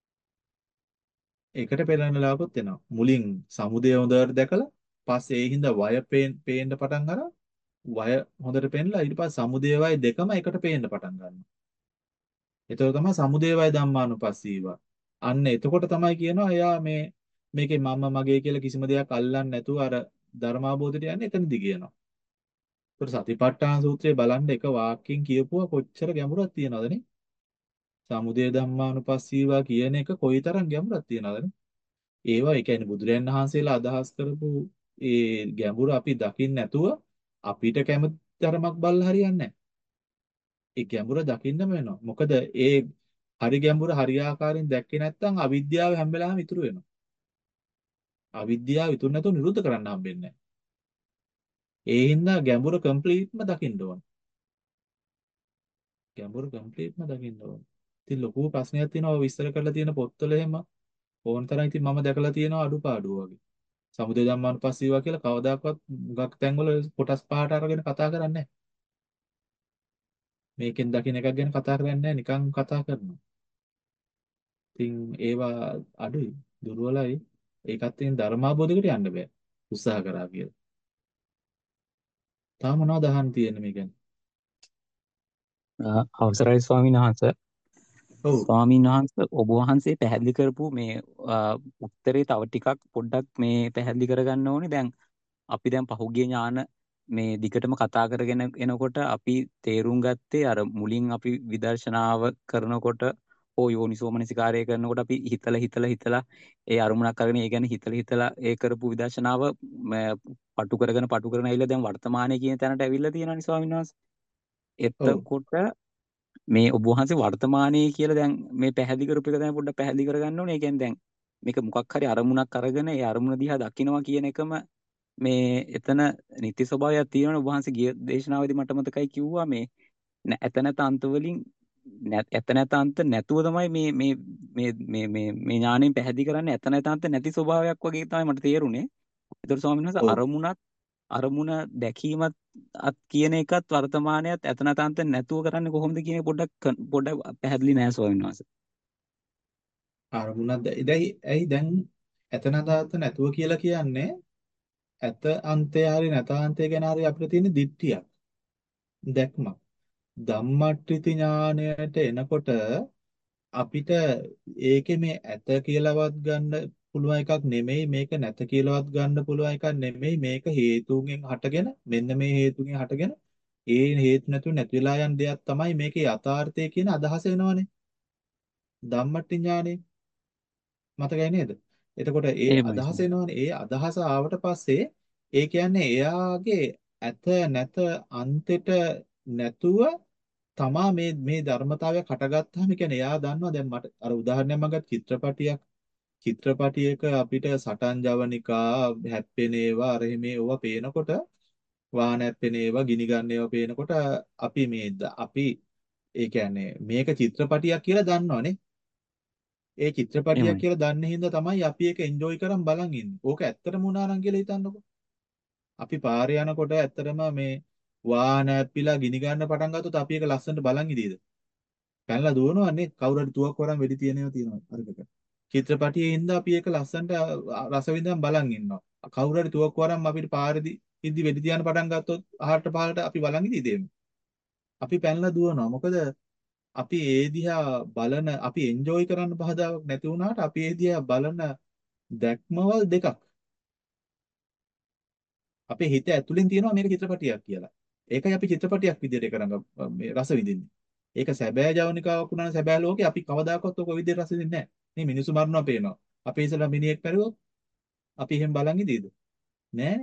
එකට පේන වෙලාවකුත් එනවා. මුලින් සමුදය හොඳට දැකලා පස්සේ ඒ හින්දා වය පේන්න පටන් අරන් වය හොඳට පේනලා ඊට පස්සේ සමුදය වය දෙකම එකට පේන්න පටන් ගන්නවා. ඒතකොට තමයි සමුදය වය ධම්මානුපස්සීව. අන්න එතකොට තමයි කියනවා එයා මේ මේකේ මම මගේ කියලා කිසිම දෙයක් අල්ලන්නේ නැතුව අර ධර්මාබෝධයට යන්නේ එතනදි කියනවා. ඒතකොට සතිපට්ඨාන සූත්‍රයේ බලන්න එක වාක්‍යයෙන් කියපුවා කොච්චර ගැඹුරක් තියනවද නේ? සමුදය ධම්මානුපස්සීවා කියන එක කොයිතරම් ගැඹුරක් තියනවද නේ? ඒවා ඒ කියන්නේ බුදුරයන් වහන්සේලා අදහස් කරපු ඒ ගැඹුර අපි දකින්න නැතුව අපිට කැමති ධර්මයක් බලලා හරියන්නේ නැහැ. ඒ ගැඹුර දකින්නම වෙනවා. මොකද ඒ හරි ගැඹුර හරියාකාරයෙන් දැක්කේ නැත්නම් අවිද්‍යාව හැම වෙලාවෙම ඉතුරු වෙනවා. අවිද්‍යාව ඉතුරු නැතුව නිරුද්ධ කරන්න හම්බෙන්නේ නැහැ. ඒ හින්දා ගැඹුර කම්ප්ලීට්ම දකින්න ඕන. ගැඹුර කම්ප්ලීට්ම දකින්න ඕන. ඉතින් ලොකු ප්‍රශ්නයක් තියෙනවා ඔය විස්තර කරලා තියෙන පොත්වල එහෙම ඕන තරම් ඉතින් මම දැකලා තියෙනවා අඩුපාඩු වගේ. සමුදය ධම්මානුපස්සීවා කියලා කවදාකවත් ගක් තැන්වල කොටස් පහට අරගෙන කතා කරන්නේ නැහැ. මේකෙන් දකින්න එකක් ගැන කතා කරන්නේ නැහැ නිකන් කතා කරනවා. ඉතින් ඒවා අඩුයි දුර්වලයි. ඒකත් ඉතින් ධර්මාබෝධයකට යන්න බෑ. උත්සාහ කරා කියලා. තාම මොනවද අහන්න තියෙන්නේ මේ ගැන? අ, අවසරයි ස්වාමීන් වහන්ස. ඔව්. ස්වාමීන් වහන්ස ඔබ වහන්සේ පැහැදිලි කරපු මේ අ, උත්තරේ තව ටිකක් පොඩ්ඩක් මේ පැහැදිලි කරගන්න ඕනේ. දැන් අපි දැන් පහුගිය ඥාන මේ දිගටම කතා කරගෙන එනකොට අපි තේරුම් ගත්තේ අර මුලින් අපි විදර්ශනාව කරනකොට හෝ යෝනිසෝමනසිකාරය කරනකොට අපි හිතලා හිතලා හිතලා ඒ අරමුණක් අරගෙන ඒ ගැන හිතලා හිතලා ඒ කරපු විදර්ශනාව ම, පටු කරගෙන පටු කරගෙන ඇවිල්ලා දැන් වර්තමානයේ කියන තැනට ඇවිල්ලා තියෙනවානේ ස්වාමීන් වහන්සේ. ඔව්. එතකොට මේ ඔබ වහන්සේ වර්තමානයේ කියලා දැන් මේ පැහැදිලි කරපු එක තමයි පොඩ්ඩක් පැහැදිලි කරගන්න ඕනේ. ඒ කියන්නේ දැන් මේක මොකක් හරි අරමුණක් අරගෙන ඒ අරමුණ දිහා දකිනවා කියන එකම මේ එතන නිත්‍ය ස්වභාවයක් තියෙනවනේ. ඔබ වහන්සේ ගිය දේශනාවේදී මට මතකයි කිව්වා මේ නැ- ඇත නැත අන්ත වලින් නැ- ඇත නැත අන්ත නැතුව තමයි මේ මේ මේ මේ මේ මේ ඥාණයෙන් පැහැදිලි කරන්නේ. ඇත නැත අන්ත නැති ස්වභාවයක් වගේ තමයි මට තේරුනේ. ඒතර ස්වාමීන් වහන්සේ ඔව්. අරමුණත් අරමුණ දැකීමත් අත් කියන එකත් වර්තමානයත් ඇත නැත අන්ත නැතුව කරන්නේ කොහොමද කියන එක පොඩ්ඩක් කන්- පොඩ්ඩක් පැහැදිලි නෑ ස්වාමීන් වහන්සේ. අරමුණක් දැ- දැයි ඇයි දැන් එතනදාත නැතුව කියලා කියන්නේ ඇත අන්තය හරි නැත අන්තය ගැන හරි අපිට තියෙන දිට්ඨියක් දැක්මක්. ධම්මට්ඨිති ඥාණයට එනකොට අපිට ඒකේ මේ ඇත කියලාවත් ගන්න පුළුවන් එකක් නෙමෙයි, මේක නැත කියලාවත් ගන්න පුළුවන් එකක් නෙමෙයි, මේක හේතුන්ගෙන් හටගෙන මෙන්න මේ හේතුන්ගෙන් හටගෙන ඒ හේතු නැතුව නැති වෙලා යන දෙයක් තමයි මේකේ යථාර්ථය කියන අදහස එනවනේ ධම්මට්ඨි ඥානෙ. මතකයි නේද? එතකොට ඒ එහෙමයි අදහස ස්වාමීන් එනවනේ. ඒ අදහස ආවට පස්සේ ඒ කියන්නේ එයාගේ ඇත නැත අන්තෙට නැතුව තමා මේ මේ ධර්මතාවය හටගත්තාම කියන්නේ එයා දන්නවා. දැන් මට අර උදාහරණයක් මම ගත්ත චිත්‍රපටියක් චිත්‍රපටියක අපිට සටන් ජවනිකා හැප්පෙන ඒවා අර මේ ඒවා පේනකොට වාහන හැප්පෙන ඒවා ගිනි ගන්න ඒවා පේනකොට අපි මේ ද- අපි ඒ කියන්නේ මේක චිත්‍රපටියක් කියලා දන්නවනේ. ඒ චිත්‍රපටියක් එහෙමයි. කියලා දන්න හින්දා තමයි අපි ඒක එන්ජොයි කරන් බලන් ඉන්නේ. ඕක ඇත්තටම වුණා නම් කියලා හිතන්නකෝ. අපි පාරේ යනකොට ඇත්තටම මේ වාහන ඇප්පිලා ගිනි ගන්න පටන් ගත්තොත් අපි ඒක ලස්සනට බලන් ඉදීද? පැනලා දුවනවන්නේ කවුරු හරි තුවක් වරන් වෙඩි තියනවා තියෙනවා අරකට. චිත්‍රපටියේ ඉඳලා අපි ඒක ලස්සනට අ, රස විඳන් බලන් ඉන්නවා. කවුරු හරි තුවක් වරන් අපිට පාරේදී ඉද්දි වෙඩි තියන්න පටන් ගත්තොත් අහකට පහලට අපි බලන් ඉදීද එහෙම? අපි පැනලා දුවනවා. මොකද අපි ඒ දිහා බලන අපි එන්ජොයි කරන්න බහදාවක් නැති වුණාට අපි ඒ දිහා බලන දැක්මවල් දෙකක්. අපේ හිත ඇතුලෙන් තියෙනවා මේක චිත්‍රපටියක් කියලා. ඒකයි අපි චිත්‍රපටියක් විදිහට කරන මේ රස විඳින්නේ. ඒක සැබෑ ජවනිකාවක් වුණා නම් සැබෑ ලෝකේ අපි කවදාකවත් ඔක විදිහට රස විඳින්නේ නැහැ. මේ මිනිස්සු මරනවා පේනවා. අපි ඉතලා මිනිහෙක් මැරුවොත් අපි එහෙම බලන් ඉදීද? නෑ.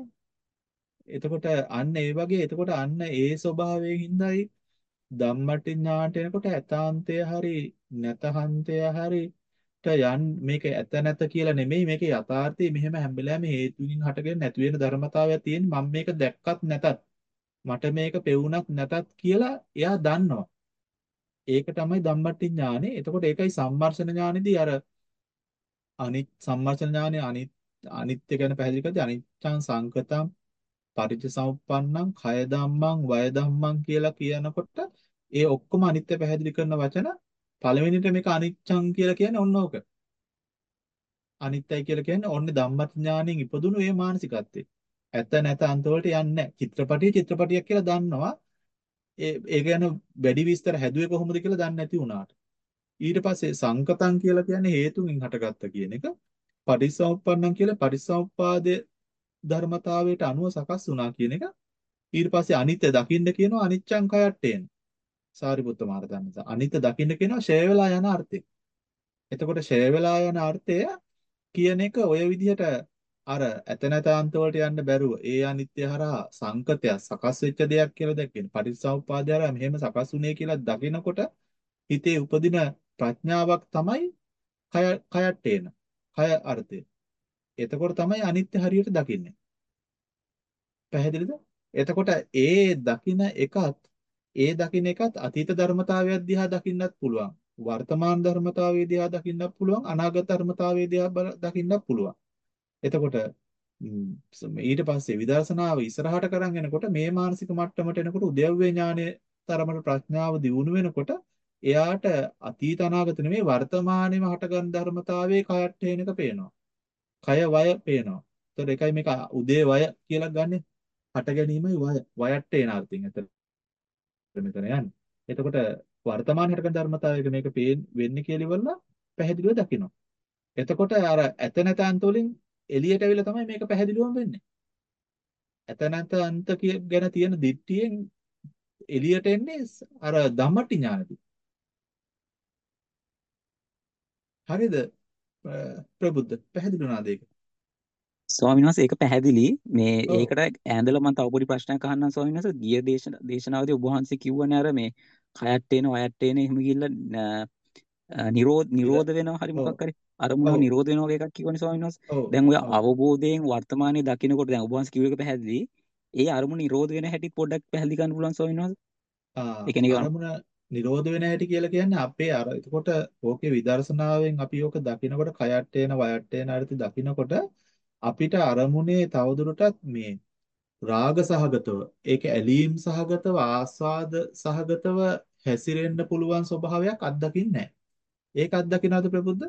එතකොට අන්න ඒ වගේ එතකොට අන්න ඒ ස්වභාවයෙන් හින්දායි ධම්මටි ඥාණයට එනකොට ඇතාන්තය හරි නැතහන්තය හරි ට යන් මේක ඇත නැත කියලා නෙමෙයි මේකේ යථාර්ථය මෙහෙම හැම වෙලාවෙම හේතුකින් හටගෙන නැති වෙන ධර්මතාවයක් තියෙන මම මේක දැක්කත් නැතත් මට මේක පෙවුනක් නැතත් කියලා එයා දන්නවා. ඒක තමයි ධම්මටි ඥානෙ. එතකොට ඒකයි සම්මර්ෂණ ඥානෙදී අර අනිත් සම්මර්ෂණ ඥානෙ අනිත් අනිත්‍ය ගැන පැහැදිලි කරද්දී අනිච්ඡං සංකතං පටිච්චසමුප්පන්නං කය ධම්මං වය ධම්මං කියලා කියනකොට ඒ ඔක්කොම අනිත්‍ය පැහැදිලි කරන වචන පළවෙනිට මේක අනිච්ඡං කියලා කියන්නේ ඔන්න ඕක. අනිත්‍යයි කියලා කියන්නේ ඔන්නේ ධම්මඥාණයෙන් ඉපදුණු ඒ මානසිකත්වේ. ඇත නැත අන්තවලට යන්නේ නැහැ. චිත්‍රපටිය චිත්‍රපටියක් කියලා දන්නවා. ඒ ඒ ගැන වැඩි විස්තර හැදුවේ කොහොමද කියලා දන්නේ නැති වුණාට. ඊට පස්සේ සංකතං කියලා කියන්නේ හේතුන්ගෙන් හටගත්ත කියන එක. පටිච්චසමුප්පන්නං කියලා පටිච්චසමුප්පාදයේ ධර්මතාවයට අනුව සකස් වුණා කියන එක. ඊට පස්සේ අනිත්‍ය දකින්න කියනවා අනිච්ඡං කයට්ටේන. සාරිපුත්ත මහරහතන් වහන්සේ. අනිත්‍ය දකින්න කියනවා ෂය වෙලා යන අර්ථය. එතකොට ෂය වෙලා යන අර්ථය කියන එක ඔය විදිහට අර ඇතනතාන්ත වලට යන්න බැරුව ඒ අනිත්‍ය හරහා සංකතය සකස් වෙච්ච දෙයක් කියලා දැක්කේ. පටිච්චසමුප්පාදය හරහා මෙහෙම සකස් වුණේ කියලා දකිනකොට හිතේ උපදින ප්‍රඥාවක් තමයි කය කයට එන. කය අර්ථය. එතකොට තමයි අනිත්‍ය හරියට දකින්නේ. පැහැදිලිද? එතකොට ඒ දකින එකත් ඒ දකින එකත් අතීත ධර්මතාවයක් දිහා දකින්නත් පුළුවන්. වර්තමාන ධර්මතාවය දිහා දකින්නත් පුළුවන්. අනාගත ධර්මතාවය දිහා බල- දකින්නත් පුළුවන්. එතකොට ම්, ස- ඊට පස්සේ විදර්ශනාව ඉස්සරහට කරන් යනකොට මේ මානසික මට්ටමට එනකොට උද්‍යව්‍ය ඥානයේ තරමට ප්‍රඥාව දියුණු වෙනකොට එයාට අතීත අනාගත නෙමෙයි වර්තමානයේම හටගන්න ධර්මතාවයේ කයට එන එක පේනවා. කය වය පේනවා. ඒතකොට ඒකයි මේක උදේ වය කියලා ගන්නෙ. හට ගැනීමයි වය. වයට එන අර්ථයෙන් එතන මෙතන යන්නේ. එතකොට වර්තමාන හටගන්න ධර්මතාවයක මේක පේන් වෙන්නේ කියලා ඉවරලා පැහැදිලිව දකිනවා. එතකොට අර ඇත නැත අන්ත වලින් එළියට ඇවිල්ලා තමයි මේක පැහැදිලිවම වෙන්නේ. ඇත නැත අන්ත කිය- ගැන තියෙන දිට්ඨියෙන් එළියට එන්නේ ස්- අර ධම්මටි ඥානදී. හරිද? අ, ප්‍රබුද්ධ පැහැදිලි වුණාද ඒක? ස්වාමීන් වහන්සේ ඒක පැහැදිලි. මේ ඔව්. ඒකට ඇඳලා මම තව පොඩි ප්‍රශ්නයක් අහන්නම් ස්වාමීන් වහන්සේ. ගිය දේශන දේශනාවේදී ඔබ වහන්සේ කිව්වනේ අර මේ කයත් එන වයත් එන එහෙම ගිහිල්ලා නිරෝධ ඉර නිරෝධ වෙනවා හරි ඔව්. මොකක් හරි අරමුණව ඔව්. නිරෝධ වෙනවා වගේ එකක් කිව්වනේ ස්වාමීන් වහන්සේ. ඔව්. දැන් ඔය ඔව්. අවබෝධයෙන් වර්තමානයේ දකින්නකොට දැන් ඔබ වහන්සේ කිව්ව එක පැහැදිලි. ඒ අරමුණ නිරෝධ වෙන හැටි පොඩ්ඩක් පැහැදිලි කරන්න පුළුවන් ස්වාමීන් වහන්සේ. ආ ඒ කියන්නේ නිකන් අරමුණ නිරෝධ වෙන හැටි කියලා කියන්නේ අපේ අර එතකොට ඕකේ විදර්ශනාවෙන් අපි ඕක දකිනකොට කයට එන වයට එන අර්ථ දකිනකොට අපිට අරමුණේ තවදුරටත් මේ රාග සහගතව ඒක ඇලීම් සහගතව ආස්වාද සහගතව හැසිරෙන්න පුළුවන් ස්වභාවයක් අත්දකින්නේ නැහැ. ඒක අත්දකින්නද ප්‍රබුද්ධ?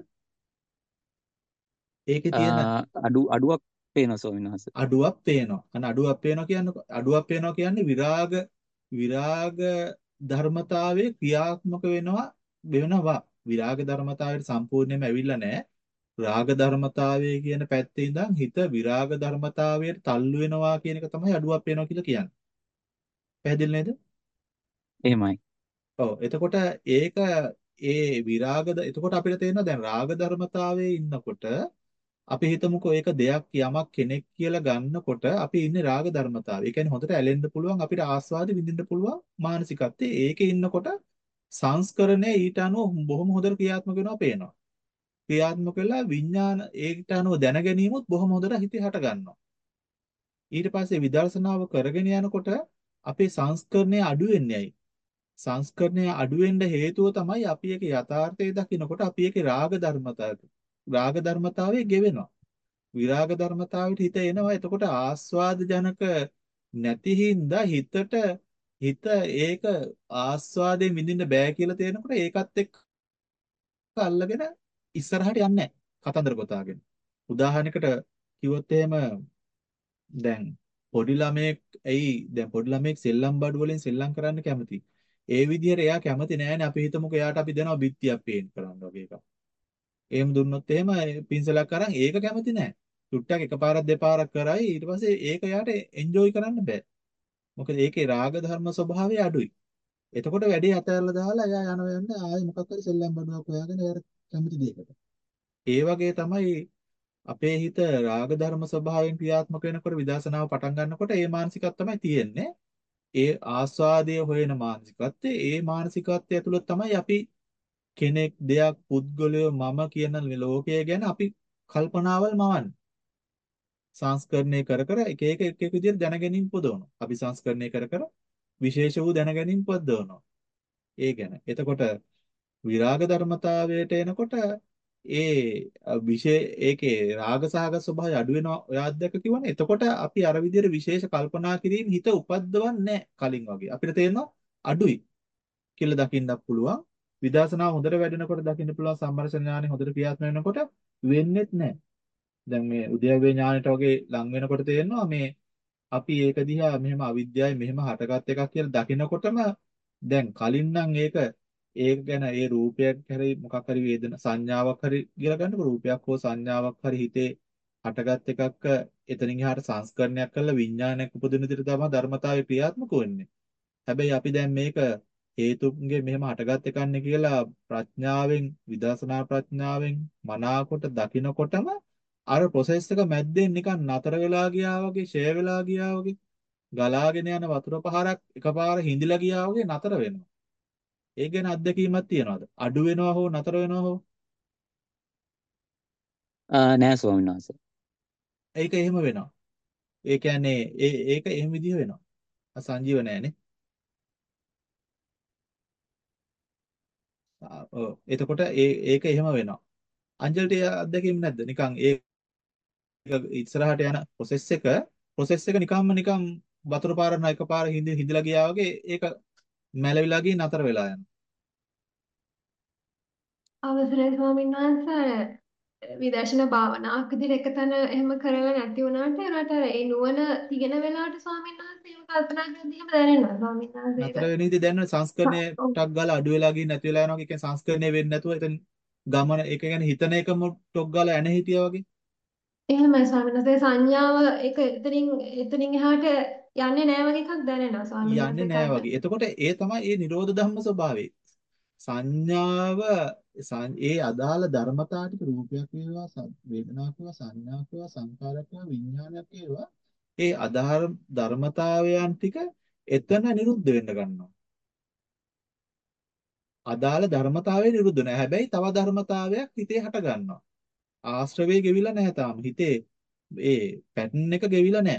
ඒකේ තියෙන ආ, අඩු අඩුවක් පේනවා ස්වාමීන් වහන්සේ. අඩුවක් පේනවා. අන්න අඩුවක් පේනවා කියන්නේ අඩුවක් පේනවා කියන්නේ විරාග විරාග ධර්මතාවයේ ක්‍රියාත්මක වෙනවා වෙනවා. විරාග ධර්මතාවයට සම්පූර්ණයෙන්ම ඇවිල්ලා නැහැ. රාග ධර්මතාවයේ කියන පැත්තේ ඉඳන් හිත විරාග ධර්මතාවයට තල්ලු වෙනවා කියන එක තමයි අඩුවක් පේනවා කියලා කියන්නේ. පැහැදිලි නේද? එහෙමයි. ඔව්. එතකොට ඒක ඒ විරාගද එතකොට අපිට තේරෙනවා දැන් රාග ධර්මතාවයේ ඉන්නකොට අපි හිතමුකෝ ඒක දෙයක් යමක් කෙනෙක් කියලා ගන්නකොට අපි ඉන්නේ රාග ධර්මතාවය. ඒ කියන්නේ හොඳට ඇලෙන්න පුළුවන් අපිට ආස්වාද විඳින්න පුළුවන් මානසිකත්වයේ ඒකේ ඉන්නකොට සංස්කරණය ඊට අනුව බොහොම හොඳට ක්‍රියාත්මක වෙනවා පේනවා. ක්‍රියාත්මක වෙලා විඥාන ඒකට අනුව දැන ගැනීමත් බොහොම හොඳට හිතේ හට ගන්නවා. ඊට පස්සේ විදර්ශනාව කරගෙන යනකොට අපේ සංස්කරණය අඩු වෙන්නේ ඇයි? සංස්කරණය අඩු වෙන්න හේතුව තමයි අපි ඒක යථාර්ථය දකිනකොට අපි ඒකේ රාග ධර්මතාවය රාග ධර්මතාවය ගෙවෙනවා. විරාග ධර්මතාවයට හිත එනවා. එතකොට ආස්වාද ජනක නැති හින්දා හිතට හිත ඒක ආස්වාදයෙන් විඳින්න බෑ කියලා තේරෙනකොට ඒකත් එක්ක අල්ලගෙන ඉස්සරහට යන්නේ නැහැ. කතන්දර ගොතාගෙන. උදාහරණයකට කිව්වොත් එහෙම දැන් පොඩි ළමයෙක් ඇයි දැන් පොඩි ළමයෙක් සෙල්ලම් බඩු වලින් සෙල්ලම් කරන්න කැමති. ඒ විදිහට එයා කැමති නෑනේ අපි හිතමුකෝ එයාට අපි දෙනවා බිත්තියක් පේන්ට් කරන්න වගේ එකක්. එහෙම දුන්නොත් එහෙම පින්සලක් අරන් ඒක කැමති නෑ. චුට්ටක් එකපාරක් දෙපාරක් කරයි ඊට පස්සේ ඒක යාට එන්ජොයි කරන්න බෑ. මොකද ඒකේ රාග ධර්ම ස්වභාවය අඩුයි. එතකොට වැඩේ අතහැරලා දාලා එයා යනවා යන්න ආයෙ මොකක් හරි සෙල්ලම් බඩුවක් හොයාගෙන එයාට කැමති දෙයකට. ඒ වගේ තමයි අපේ හිත රාග ධර්ම ස්වභාවයෙන් ක්‍රියාත්මක වෙනකොට විදර්ශනාව පටන් ගන්නකොට ඒ මානසිකත් තමයි තියෙන්නේ. ඒ ආස්වාදයේ හොයන මානසිකත්වයේ ඒ මානසිකත්වය ඇතුළත තමයි අපි කෙනෙක් දෙයක් පුද්ගලය මම කියන ලෝකය ගැන අපි කල්පනාවල් මවන්නේ. සංස්කරණය කර කර එක එක එක එක විදිහට දැනගැනීම් පොදවනවා. අපි සංස්කරණය කර කර විශේෂ වූ දැනගැනීම් පොදවනවා. ඒ ගැන. එතකොට විරාග ධර්මතාවයට එනකොට ඒ විශේෂ ඒකේ රාග සහගත ස්වභාවය අඩු වෙනවා ඔය අධ්‍යක්ෂ කිව්වනේ. එතකොට අපි අර විදිහට විශේෂ කල්පනා කිරීම හිත උපද්දවන්නේ කලින් වගේ. අපිට තේරෙනවා අඩුයි කියලා දකින්නත් පුළුවන්. විදර්ශනා හොඳට වැඩෙනකොට දකින්න පුළුවන් සම්මර්ෂණ ඥානෙ හොඳට ක්‍රියාත්මක වෙනකොට වෙන්නේත් නැහැ. දැන් මේ උද්‍යව්‍ය ඥානෙට වගේ ලං වෙනකොට තේරෙනවා මේ අපි ඒක දිහා මෙහෙම අවිද්‍යාවයි මෙහෙම හටගත් එකක් කියලා දකිනකොටම දැන් කලින් නම් ඒක ඒක ගැන ඒ රූපයක් හරි මොකක් හරි වේදන සංඥාවක් හරි කියලා ගන්නකො රූපයක් හෝ සංඥාවක් හරි හිතේ හටගත් එකක් එතනින් එහාට සංස්කරණයක් කරලා විඥානයක් උපදින විදිහට තමයි ධර්මතාවය ක්‍රියාත්මක වෙන්නේ. හැබැයි අපි දැන් මේක හේතුන්ගේ මෙහෙම හටගත් එකන්නේ කියලා ප්‍රඥාවෙන් විදර්ශනා ප්‍රඥාවෙන් මනාකොට දකිනකොටම අර process එක මැද්දෙන් නිකන් නතර වෙලා ගියා වගේ, ෂේ වෙලා ගියා වගේ, ගලාගෙන යන වතුර පහරක් එකපාර හිඳිලා ගියා වගේ නතර වෙනවා. ඒ ගැන අත්දැකීමක් තියනවාද? අඩු වෙනවා හෝ නතර වෙනවා හෝ? ආ, නෑ ස්වාමීන් වහන්සේ. ඒක එහෙම වෙනවා. ඒ කියන්නේ ඒ ඒක එහෙම විදිහ වෙනවා. අසංජීව නෑනේ. ආ, ඔව්. එතකොට ඒ ඒක එහෙම වෙනවා. අංජලිට ඒ අත්දැකීම් නැද්ද? නිකන් ඒ ඉස්සරහට යන process එක process එක නිකම්ම නිකම් වතුර පාර යන එකපාර හිඳි හිඳලා ගියා වගේ ඒක මැලවිලා ගිහින් නතර වෙලා යනවා. අවසරයි ස්වාමීන් වහන්සේ විදර්ශනා භාවනාවක් විදිහට එකතැන එහෙම කරලා නැති වුණාට ඒකට ඒ නුවණ තියෙන වෙලාවට ස්වාමීන් වහන්සේ එහෙම කල්පනා කරද්දී එහෙම දැනෙනවා ස්වාමීන් වහන්සේ නතර ඒක. වෙන විදිහ දැන් සංස්කරණය ඔව්. ටක් ගාලා අඩු වෙලා ගිහින් නැති වෙලා යනවා. ඒ කියන්නේ සංස්කරණය වෙන්නේ නැතුව එතන ගමන ඒක ගැන හිතන එකම ටොක් ගාලා එන හිටියා වගේ. එහෙමයි ස්වාමීන් වහන්සේ සංඥාව ඒක එතනින් එතනින් එහාට යන්නේ නැහැ වගේ එකක් දැනෙනවා ස්වාමීන් යන්නේ වහන්සේ නෑ ඒකට. වගේ. එතකොට ඒ තමයි ඒ නිරෝධ ධම්ම ස්වභාවය. සංඥාව සං- ඒ අදාළ ධර්මතා ටික රූපයක් වේවා සම්- වේදනාවක් වේවා සංඥාවක් වේවා සංකාරයක් වේවා විඥානයක් වේවා ඒ අදාළ ධර්මතාවයන් ටික එතන නිරුද්ධ වෙන්න ගන්නවා. අදාළ ධර්මතාවය නිරුද්ධ නැහැ. හැබැයි තව ධර්මතාවයක් හිතේ හට ගන්නවා. ආශ්‍රවයේ ගෙවිලා නැහැ තාම. හිතේ ඒ පැටර්න් එක ගෙවිලා නැහැ.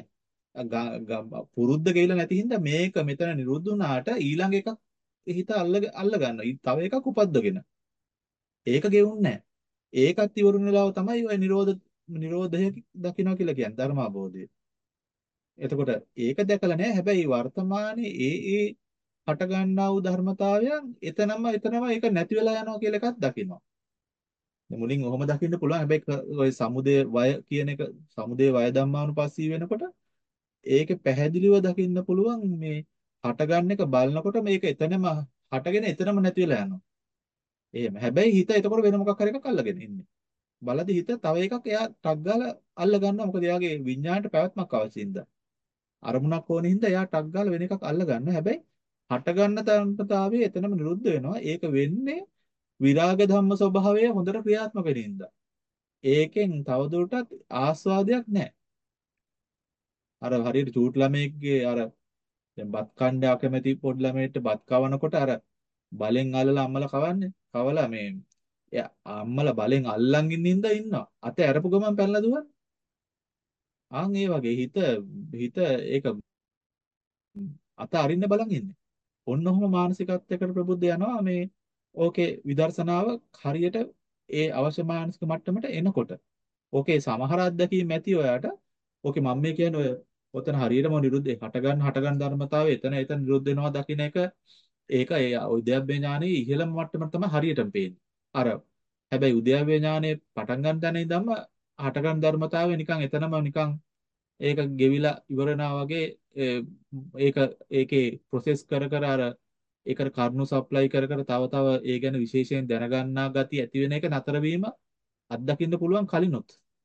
ග- ග- පුරුද්ද ගෙවිලා නැති හින්දා මේක මෙතන නිරුද්ධ වුණාට ඊළඟ එකක් හිත අල්ල අල්ල ගන්නවා. ඊ- තව එකක් උපද්දගෙන. ඒක ගෙවුන්නේ නැහැ. ඒකත් ඉවරුන වෙලාව තමයි ඔය නිරෝධ නිරෝධය දකින්න කියලා කියන්නේ ධර්මාබෝධය. එතකොට ඒක දැකලා නැහැ. හැබැයි වර්තමානයේ ඒ ඒ හට ගන්නා වූ ධර්මතාවයන් එතනම එතනම ඒක නැති වෙලා යනවා කියලා එකක් දකිනවා. මුලින් ඔහොම දකින්න පුළුවන්. හැබැයි ක- ඔය සමුදය වය කියන එක සමුදය වය ධම්මානුපස්සී වෙනකොට ඒකේ පැහැදිලිව දකින්න පුළුවන් මේ හටගන්න එක බලනකොට මේක එතනම හටගෙන එතනම නැති වෙලා යනවා. එහෙම. හැබැයි හිත එතකොට වෙන මොකක් හරි එකක් අල්ලගෙන ඉන්නේ. බලදි හිත තව එකක් එයා ටක් ගාලා අල්ල ගන්නවා. මොකද එයාගේ විඤ්ඤාණයට පැවැත්මක් අවශ්‍යයින්ද. අරමුණක් ඕන හින්දා එයා ටක් ගාලා වෙන එකක් අල්ල ගන්නවා. හැබැයි හට ගන්න තන්පතාවයේ එතනම නිරුද්ධ වෙනවා. ඒක වෙන්නේ විරාග ධම්ම ස්වභාවය හොඳට ක්‍රියාත්මක වෙන හින්දා. ඒකෙන් තවදුරටත් ආස්වාදයක් නැහැ. අර හරියට චූට් ළමයෙක්ගේ අර දැන් බත් කණ්ඩ අකමැති පොඩි ළමයට බත් කවනකොට අර බලෙන් අල්ලලා අම්මලා කවන්නේ. කවලා මේ එයා අම්මලා බලෙන් අල්ලන් ඉන්න හින්දා ඉන්නවා. අත ඇරපු ගමන් පැනලා දුවන්නේ. ආන් ඒ වගේ හිත හිත ඒක අත අරින්න බලන් ඉන්නේ. ඔන්න ඔහොම මානසිකත්වයකට ප්‍රබුද්ධ යනවා මේ ඕකේ විදර්ශනාව හරියට ඒ අවශ්‍ය මානසික මට්ටමට එනකොට. ඕකේ සමහර අත්දැකීම් ඇති ඔයාට. ඕකේ මම මේ කියන්නේ ඔය ඔතන හරියටම නිරුද්ධ හට ගන්න හට ගන්න ධර්මතාවය එතන එතන නිරුද්ධ වෙනවා දකින්න එක ඒක ඒ උද්‍යප්පේ ඥානයේ ඉහළම මට්ටම තමයි හරියටම පේන්නේ. අර හැබැයි උද්‍යප්පේ ඥානයේ පටන් ගන්න තැන ඉඳන්ම හට ගන්න ධර්මතාවය නිකන් එතනම නිකන් ඒක ගෙවිලා ඉවර වෙනවා වගේ ඒ, ඒක ඒකේ ප්‍රොසෙස් කර කර අර ඒකට කරුණු සප්ලයි කර කර තව තව ඒ ගැන විශේෂයෙන් දැනගන්නා ගතිය ඇති වෙන එක නතර වීම අත්දකින්න පුළුවන් කලිනුත්.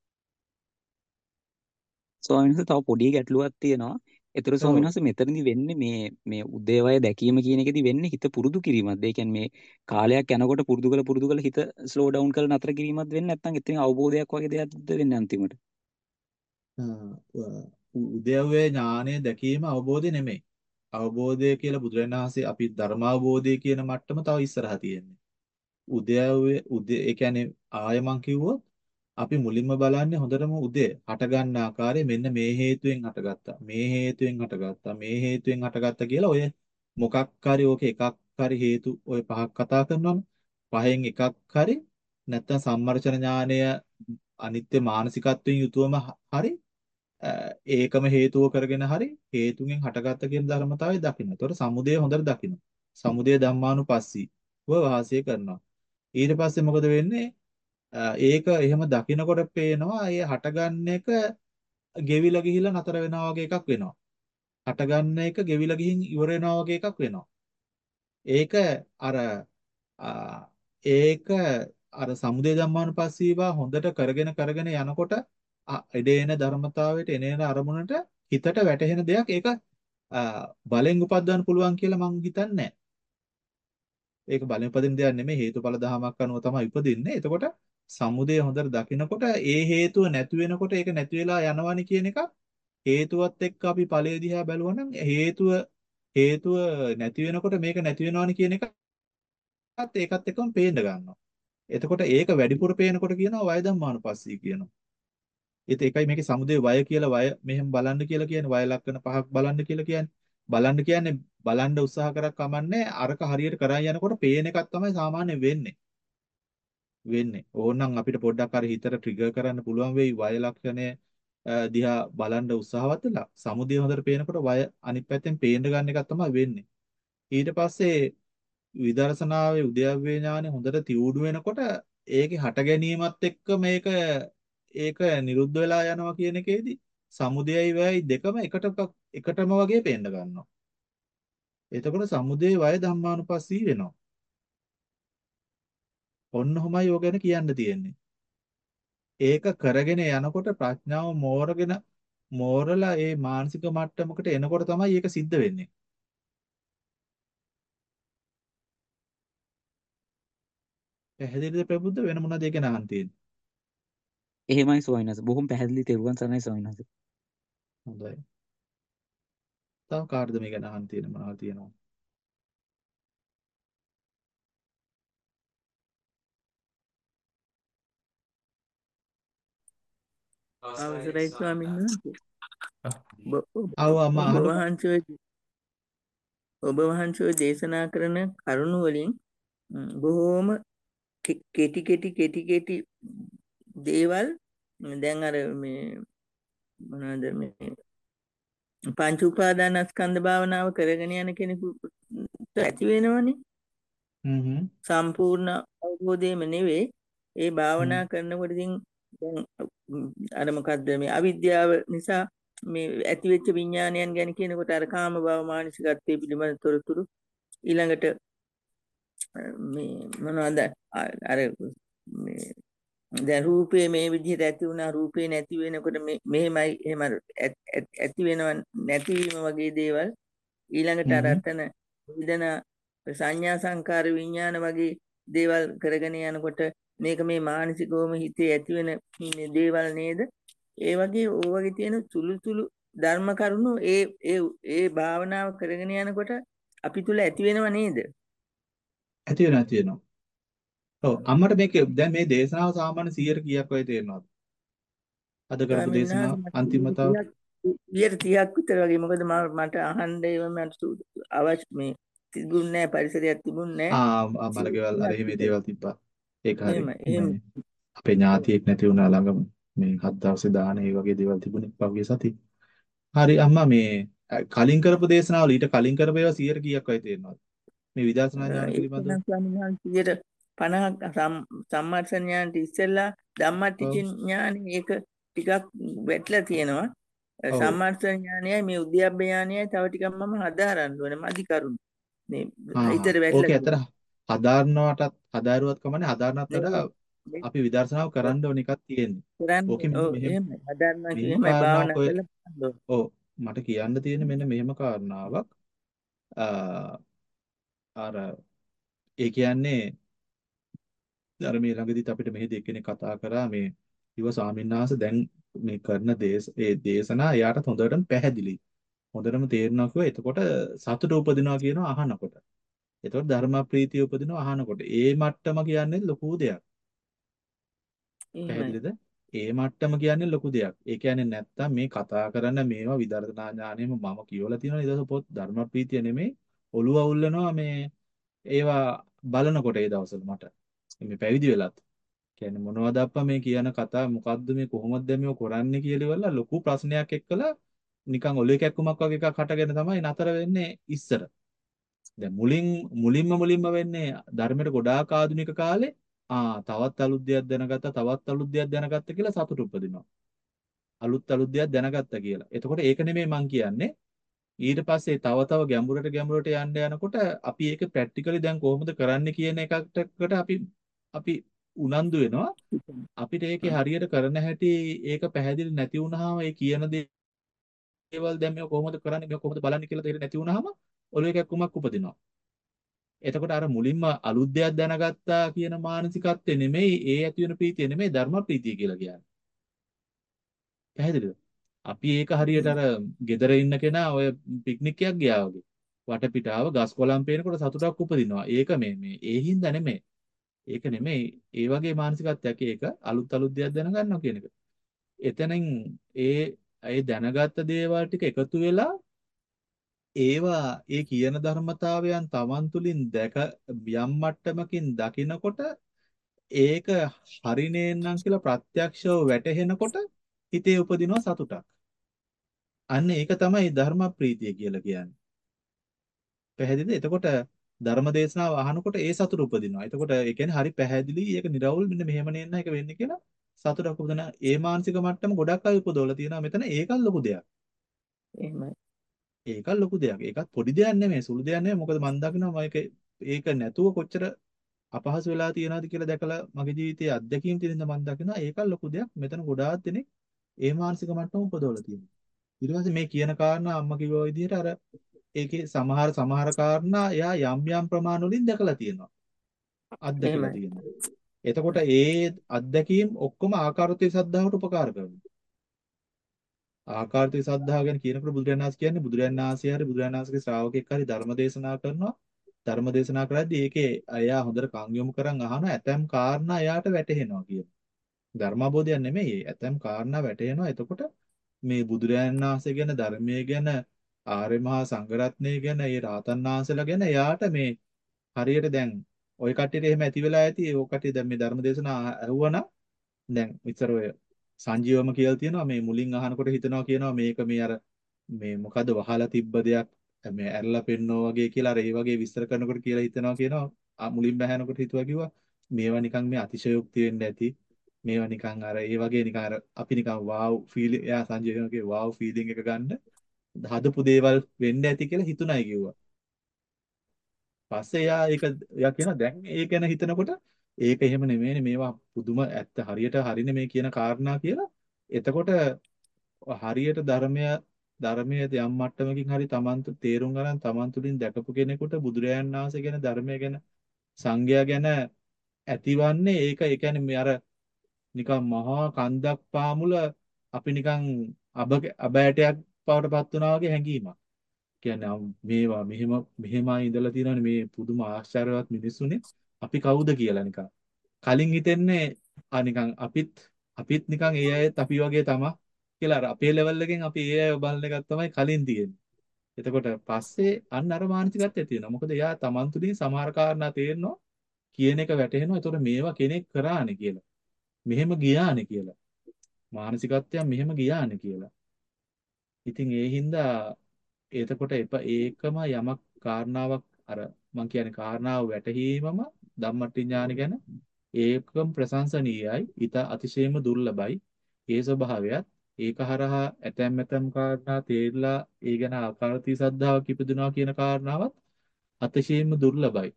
ස්වාමීන් වහන්සේ තව පොඩි ගැටලුවක් තියෙනවා. ඒතර ස්වාමීන් ඔව්. වහන්සේ මෙතනදි වෙන්නේ මේ මේ උදේවය දැකීම කියන එකේදී වෙන්නේ හිත පුරුදු කිරීමක්ද? ඒ කියන්නේ මේ කාලයක් යනකොට පුරුදු කළ පුරුදු කළ හිත ස්ලෝ ඩවුන් කරලා නතර කිරීමක්ද වෙන්නේ නැත්නම් එතන අවබෝධයක් වගේ දෙයක්ද වෙන්නේ අන්තිමට? උද්‍යව්‍ය ඥානය දැකීම අවබෝධය නෙමෙයි. අවබෝධය කියලා බුදුරජාණන් වහන්සේ අපි ධර්මාවබෝධය කියන මට්ටම තව ඉස්සරහා තියෙන්නේ. උද්‍යව්‍ය උදේ ඒ කියන්නේ ආය මං කිව්වොත් අපි මුලින්ම බලන්නේ හොඳටම උදේ හට ගන්න ආකාරය මෙන්න මේ හේතුවෙන් හටගත්තා. මේ හේතුවෙන් හටගත්තා. මේ හේතුවෙන් හටගත්තා කියලා ඔය මොකක් හරි ඕක එකක් හරි හේතු ඔය පහක් කතා කරනවනේ. පහෙන් එකක් හරි නැත්නම් සම්මර්ෂණ ඥානය අනිත්‍ය මානසිකත්වයෙන් යුතුවම හරි ඒකම හේතුව කරගෙන හරි හේතුන්ගෙන් හටගත්ත කියන ධර්මතාවය දකින්න. ඒතකොට සමුදය හොඳට දකින්න. සමුදය ධම්මානුපස්සී ව වාසය කරනවා. ඊට පස්සේ මොකද වෙන්නේ? ඒක එහෙම දකිනකොට පේනවා ඒ හටගන්න එක ගෙවිලා ගිහිල්ලා නතර වෙනවා වගේ එකක් වෙනවා. හටගන්න එක ගෙවිලා ගිහින් ඉවර වෙනවා වගේ එකක් වෙනවා. ඒක අර ආ, ඒක අර සමුදය ධම්මානුපස්සීවා හොඳට කරගෙන කරගෙන යනකොට අ- එඩේන ධර්මතාවයට එනේන අරමුණට හිතට වැටහෙන දෙයක් ඒක ආ, බලෙන් උපද්දවන්න පුළුවන් කියලා මං හිතන්නේ. ඒක බලෙන් උපදින දෙයක් නෙමෙයි හේතුඵල ධමයක් අනුව තමයි උපදින්නේ. එතකොට සමුදය හොඳට දකිනකොට ඒ හේතුව නැති වෙනකොට ඒක නැති වෙලා යනවනි කියන එක හේතුවත් එක්ක අපි ඵලය දිහා බැලුවනම් හේතුව හේතුව නැති වෙනකොට මේක නැති වෙනවනි කියන එකත් ඒකත් එක්කම පේන්න ගන්නවා. එතකොට ඒක වැඩිපුර පේනකොට කියනවා වය ධම්මානුපස්සී කියනවා. ඒත් ඒකයි මේකේ සමුදේ වය කියලා වය මෙහෙම බලන්න කියලා කියන්නේ වය ලක්ෂණ පහක් බලන්න කියලා කියන්නේ. බලන්න කියන්නේ බලන්න උත්සාහ කරක් කමන්නේ අරක හරියට කරන් යනකොට පේන එකක් තමයි සාමාන්‍යයෙන් වෙන්නේ. වෙන්නේ. ඕනනම් අපිට පොඩ්ඩක් අර හිතට ට්‍රිගර් කරන්න පුළුවන් වෙයි වය ලක්ෂණය අ, දිහා බලන්න උත්සාහවත් වෙලා. සමුදේ හොඳට පේනකොට වය අනිත් පැත්තෙන් පේන්න ගන්න එකක් තමයි වෙන්නේ. ඊට පස්සේ විදර්ශනාවේ උද්‍යව්‍ය ඥානෙ හොඳට තියුණු වෙනකොට ඒකේ හට ගැනීමත් එක්ක මේක ඒක නිරුද්ධ වෙලා යනවා කියන එකේදී සමුදයයි වයයි දෙකම එකට එකටම වගේ පේන්න ගන්නවා. එතකොට සමුදේ වය ධම්මානුපස්සී වෙනවා. ඔන්න ඔහමයි යෝ ගැන කියන්න තියෙන්නේ. ඒක කරගෙන යනකොට ප්‍රඥාව මෝරගෙන මෝරලා ඒ මානසික මට්ටමකට එනකොට තමයි ඒක සිද්ධ වෙන්නේ. පැහැදිලිද ප්‍රබුද්ධ වෙන මොනවද ඒක නහන් තියෙන්නේ. එහෙමයි ස්වාමීන් වහන්සේ. බොහොම පැහැදිලි තෙරුවන් සරණයි ස්වාමීන් වහන්සේ. හොඳයි. තව කාටද මේක නහන් තියෙන මොනවද තියෙනවා. අවසරයි ස්වාමීන් වහන්සේ. ඔබ ආව අම්මා ඔබ අහන්නකෝ. වහන්සේ ඔබ වහන්සේ දේශනා කරන කරුණු වලින් ම්, බොහෝම කෙ- කෙටි කෙටි කෙටි කෙටි දේවල් දැන් අර මේ මොනවද මේ පංච උපාදානස්කන්ධ භාවනාව කරගෙන යන කෙනෙකුට ඇති වෙනවනේ හ්ම් හ්ම් සම්පූර්ණ අවබෝධයම නෙවෙයි ඒ හ්ම් භාවනා කරනකොට ඉතින් දැන් ම්, අර මොකද්ද මේ අවිද්‍යාව නිසා මේ ඇතිවෙච්ච විඥානයන් ගැන කියනකොට අර කාම භව මානසිකත්වයේ පිළිබඳ තොරතුරු ඊළඟට අ, මේ මොනවද අ- අර මේ දැන් රූපේ මේ විදිහට ඇති වුණා රූපේ නැති වෙනකොට මේ මෙහෙමයි එහෙම අර ඇත්- ඇත්- ඇති වෙනව නැතිවීම වගේ දේවල් ඊළඟට අර හ්ම් අතන වේදනා සංඥා සංකාර විඥාන වගේ දේවල් කරගෙන යනකොට මේක මේ මානසිකවම හිතේ ඇතිවෙන මේ දේවල් නේද ඒ වගේ ඕ වගේ තියෙන සුළු සුළු ධර්ම කරුණු ඒ ඒ ඒ භාවනාව කරගෙන යනකොට අපි තුල ඇති වෙනව නේද ඇති වෙනවා ඇති වෙනවා. ඔව් අම්මට මේක දැන් මේ දේශනාව සාමාන්‍ය සීයට කීයක් වගේ තේරෙනවද? අද කරපු ස්වාමීන් වහන්සේ දේශනාව මට අන්තිම වතාව. ඊට තිහක් විතර වගේ මොකද මම මට අහන්න ඒව මට සු- අවශ්‍ය මේ තිබුණේ නැහැ පරිසරයක් තිබුණේ ආ ආ, නැහැ මලකෙවල් අර තිහක් එහෙම විතර දේවල් තිබ්බා. ඒක හරි. එහෙම එහෙම මේ අපේ ඥාතියෙක් නැති වුණා ළඟම මේ හත් දවසේ දාන ඒ වගේ දේවල් තිබුණේ පහුගිය සති. හරි අම්මා මේ අ, කලින් කරපු දේශනාවල ඊට කලින් කරපු ඒවා සීයට කීයක් වගේ තේරෙනවද? මේ විදර්ශනා ඥාන ඒක පිළිබඳව. නම් ස්වාමීන් වහන්සේ පනහක් සම්මර්ෂණ ඥානට ඉස්සෙල්ලා ධම්මටිච ඔව්. ඥානෙ ඒක ටිකක් වැටලා තියෙනවා ඔව්. සම්මර්ෂණ ඥානයයි මේ උද්‍යප්ප ඥානයයි තව ටිකක් මම හදාරන්න ඕනේ මදි කරුණු මේ ආ හිතට වැටලා ඕකේ ඇතර තියෙනවා හදාරනවටත් හදාරුවත් කමන්නේ හදාරනත් මේ වඩා මේ අපි විදර්ශනාව කරන්න ඕන එකක් තියෙන්නේ. ඕකේ කරන්නේ මෙන්න ඔව් මෙහෙම එහෙමයි හදාරනවා මෙහෙම කියන්නේ කාරණාවක් භාවනා ඔය කරලා බලන්න ඕනේ. ඔව් මට කියන්න තියෙන්නේ මෙන්න මෙහෙම කාරණාවක්. අ අර ඒ කියන්නේ අර මේ ළඟදිත් අපිට මෙහෙදි එක්කෙනෙක් කතා කරා මේ කිව්වා ස්වාමීන් වහන්සේ දැන් මේ කරන දේශ ඒ දේශනා එයාට හොඳටම පැහැදිලි. හොඳටම තේරෙනවා කිව්වා. එතකොට සතුට උපදිනවා කියනවා අහනකොට. එතකොට ධර්ම ප්‍රීතිය උපදිනවා අහනකොට. ඒ මට්ටම කියන්නේ ලොකු දෙයක්. එහෙමයි පැහැදිලිද? ඒ මට්ටම කියන්නේ ලොකු දෙයක්. ඒ කියන්නේ නැත්තම් මේ කතා කරන මේවා විදර්ශනා ඥානෙම මම කියවලා තියෙනවා ඊදස පොත් ධර්ම ප්‍රීතිය නෙමෙයි ඔළුව අවුල්නවා මේ ඒවා බලනකොට ඒ දවස්වල මට මේ පැවිදි වෙලත් කියන්නේ මොනවද අප්පා මේ කියන කතා මොකද්ද මේ කොහොමද මේ කරන්නේ කියලා ඉවරලා ලොකු ප්‍රශ්නයක් එක්කලා නිකන් ඔළුවේ කැක්කුමක් වගේ එකක් හටගෙන තමයි නතර වෙන්නේ ඉස්සර. දැන් මුලින් මුලින්ම මුලින්ම වෙන්නේ ධර්මයට ගොඩාක් ආධුනික කාලේ ආ තවත් අලුත් දෙයක් දැනගත්තා තවත් අලුත් දෙයක් දැනගත්තා කියලා සතුට උපදිනවා. අලුත් අලුත් දෙයක් දැනගත්තා කියලා. එතකොට ඒක නෙමෙයි මං කියන්නේ. ඊට පස්සේ තව තව ගැඹුරට ගැඹුරට යන්න යනකොට අපි ඒක ප්‍රැක්ටිකලි දැන් කොහොමද කරන්න කියන එකකට අපි අපි උනන්දු වෙනවා. අපිට ඒකේ හරියට කරන හැටි ඒක පැහැදිලි නැති වුනහම ඒ කියන දේවල් දැන් මේක කොහොමද කරන්නේ මේක කොහොමද බලන්නේ කියලා තේරෙන්නේ නැති වුනහම ඔළුවේ කැක්කුමක් උපදිනවා. එතකොට අර මුලින්ම අලුත් දෙයක් දැනගත්තා කියන මානසිකත්වය නෙමෙයි ඒ ඇති වෙන ප්‍රීතිය නෙමෙයි ධර්ම ප්‍රීතිය කියලා කියන්නේ. පැහැදිලිද? අපි ඒක හරියට අර ගෙදර ඉන්න කෙනා ඔය පික්නික් එකක් ගියා වගේ. වටපිටාව ගස් කොළන් පේනකොට සතුටක් උපදිනවා. ඒක මේ මේ ඒ හින්දා නෙමෙයි. ඒක නෙමෙයි. ඒ වගේ මානසිකත්වයක් ඒක අලුත් අලුත් දෙයක් දැනගන්නවා කියන එක. එතනින් ඒ ඒ දැනගත්ත දේවල් ටික එකතු වෙලා ඒවා ඒ කියන ධර්මතාවයන් Taman තුලින් දැක යම් මට්ටමකින් දකිනකොට ඒක හරිනේන්නම් කියලා ප්‍රත්‍යක්ෂව වැටහෙනකොට හිතේ උපදිනවා සතුටක්. අන්න ඒක තමයි ධර්ම ප්‍රීතිය කියලා කියන්නේ. පැහැදිලිද? එතකොට ධර්ම දේශනාව අහනකොට ඒ සතුට උපදිනවා. එතකොට ඒ කියන්නේ හරි පැහැදිලි. ඒක නිරවුල් මෙන්න මෙහෙම නෙන්න එක වෙන්නේ කියලා සතුටක් උපදින. ඒ මානසික මට්ටම ගොඩක් අය උපදවලා තියෙනවා. මෙතන ඒකත් ලොකු දෙයක්. එහෙමයි ඒකත් ලොකු දෙයක්. ඒකත් පොඩි දෙයක් නෙමෙයි. සුළු දෙයක් නෙමෙයි. මොකද මම දකිනවා මම ඒක ඒක නැතුව කොච්චර අපහසු වෙලා තියෙනවද කියලා දැකලා මගේ ජීවිතයේ අත්දැකීම් තියෙනින්ද මම දකිනවා ඒකත් ලොකු දෙයක්. මෙතන ගොඩාක් දෙනෙක් ඒ මානසික මට්ටම උපදවලා තියෙනවා. ඊට පස්සේ මේ කියන කාරණා අම්මා කිව්වා විදිහට අර ඒකේ සමහර සමහර කාරණා එයා යම් යම් ප්‍රමාණ වලින් දැකලා තියෙනවා. අත්දැකලා එහෙමයි තියෙනවා. එතකොට ඒ අත්දැකීම් ඔක්කොම ආකාරෝත්තේ සද්ධාවට උපකාර කරනවා. ආකාරෝත්තේ සද්ධාව ගැන කියනකොට බුදුරජාණන් වහන්සේ කියන්නේ බුදුරජාණන් වහන්සේ හරි බුදුරජාණන් වහන්සේගේ ශ්‍රාවකෙක් හරි ධර්ම දේශනා කරනවා. ධර්ම දේශනා කරද්දී ඒකේ එයා හොඳට කන් යොමු කරන් අහන ඇතම් කාරණා එයාට වැටහෙනවා කියන. ධර්මාබෝධයක් නෙමෙයි. ඇතම් කාරණා වැටහෙනවා. එතකොට මේ බුදුරජාණන් වහන්සේ ගැන ධර්මයේ ගැන ආර්ය මහා සංඝරත්නය ගැන ඒ රාතන් වහන්සේලා ගැන එයාට මේ හරියට දැන් ওই කට්ටියට එහෙම ඇති වෙලා ඇති ඒ කට්ටිය දැන් මේ ධර්ම දේශනා ඇහුවනම් දැන් විතර ඔය සංජීවම කියලා තියෙනවා මේ මුලින් අහනකොට හිතනවා කියනවා මේක මේ අර මේ මොකද්ද වහලා තිබ්බ දෙයක් මේ ඇරලා පෙන්නෝ වගේ කියලා අර ඒ වගේ විස්තර කරනකොට කියලා හිතනවා කියනවා ආ, මුලින් බහැනකොට හිතුවා කිව්වා මේවා නිකන් මේ අතිශයෝක්ති වෙන්න ඇති මේවා නිකන් අර ඒ වගේ නිකන් අර අපි නිකන් වාව් ෆීලිං එයා සංජීවනගේ වාව් ෆීලිං එක ගන්න හදපු දේවල් වෙන්න ඇති කියලා හිතුණයි කිව්වා. පස්සේ එයා ඒක එයා කියනවා දැන් ඒ ගැන හිතනකොට ඒක එහෙම නෙමෙයිනේ මේවා පුදුම ඇත්ත හරියට හරිනේ මේ කියන කාරණා කියලා. එතකොට හරියට ධර්මය ධර්මයේ යම් මට්ටමකින් හරි Taman තු තේරුම් ගන්න Taman තුලින් දැකපු කෙනෙකුට බුදුරජාණන් වහන්සේ ගැන ධර්මය ගැන සංඝයා ගැන ඇතිවන්නේ ඒක ඒ කියන්නේ මේ අර නිකන් මහා කන්දක් පාමුල අපි නිකන් අබ අබ ඇටයක් බවට පත් වුණා වගේ හැඟීමක්. කියන්නේ අම් මේවා මෙහෙම මෙහෙමයි ඉඳලා තියෙනවනේ මේ පුදුම ආශ්චර්යවත් මිනිස්සුනේ අපි කවුද කියලා නිකන්. කලින් හිතෙන්නේ ආ නිකන් අපිත් අපිත් නිකන් ඒ අයත් අපි වගේ තමයි කියලා අර අපේ ලෙවල් එකෙන් අපි ඒ අය බලන එකක් තමයි කලින් තියෙන්නේ. එතකොට පස්සේ අන්න අර මානසිකත්වය තියෙනවා. මොකද එයා Taman තුලින් සමහර කාරණා තේරෙනවා කියන එක වැටහෙනවා. ඒතකොට මේවා කෙනෙක් කරානේ කියලා. මෙහෙම ගියානේ කියලා. මානසිකත්වයක් මෙහෙම ගියානේ කියලා. ඉතින් ඒ හින්දා එතකොට එප ඒකම යමක් කාරණාවක් අර මං කියන්නේ කාරණාව වැටහීමම ධම්මටි ඥාන ගැන ඒකම ප්‍රශංසනීයයි ඊට අතිශයම දුර්ලභයි ඒ ස්වභාවයත් ඒක හරහා ඇතැම් ඇතැම් කාරණා තේරලා ඒ ගැන ආකාරති සද්ධාවක් ඉපදුනා කියන කාරණාවත් අතිශයම දුර්ලභයි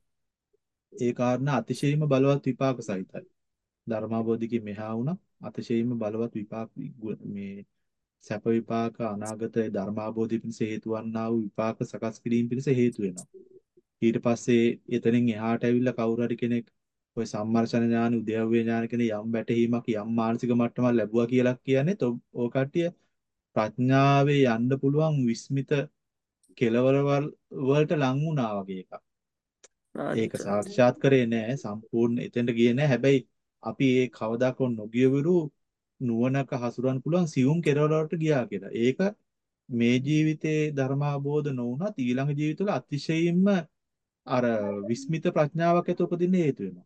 ඒ කාරණා අතිශයම බලවත් විපාක සහිතයි ධර්මාබෝධිකේ මෙහා වුණා අතිශයම බලවත් විපාක මේ සැප විපාක අනාගතයේ ධර්මාබෝධි පිණිස හේතු වන්නා වූ විපාක සකස් කිරීම පිණිස හේතු වෙනවා. ඊට පස්සේ එතනින් එහාට ඇවිල්ලා කවුරු හරි කෙනෙක් ඔය සම්මර්ෂණ ඥාන, උද්‍යව්‍ය ඥාන කියන යම් වැටහීමක් යම් මානසික මට්ටමක් ලැබුවා කියලා කියන්නේ ඕ කට්ටිය ප්‍රඥාවේ යන්න පුළුවන් විස්මිත කෙලවර වලට ලං වුණා වගේ එකක්. ඒක සාක්ෂාත් කරේ නෑ සම්පූර්ණ එතෙන්ට ගියේ නෑ. හැබැයි අපි ඒ කවදාකවත් නොගියවිරු නුවණක හසුරවන්න පුළුවන් සියුම් කෙරවල වලට ගියා කියලා. ඒක මේ ජීවිතේ ධර්මාබෝධ නොවුනත් ඊළඟ ජීවිතවල අතිශයින්ම අර විස්මිත ප්‍රඥාවක් ඇති උපදින්න හේතු වෙනවා.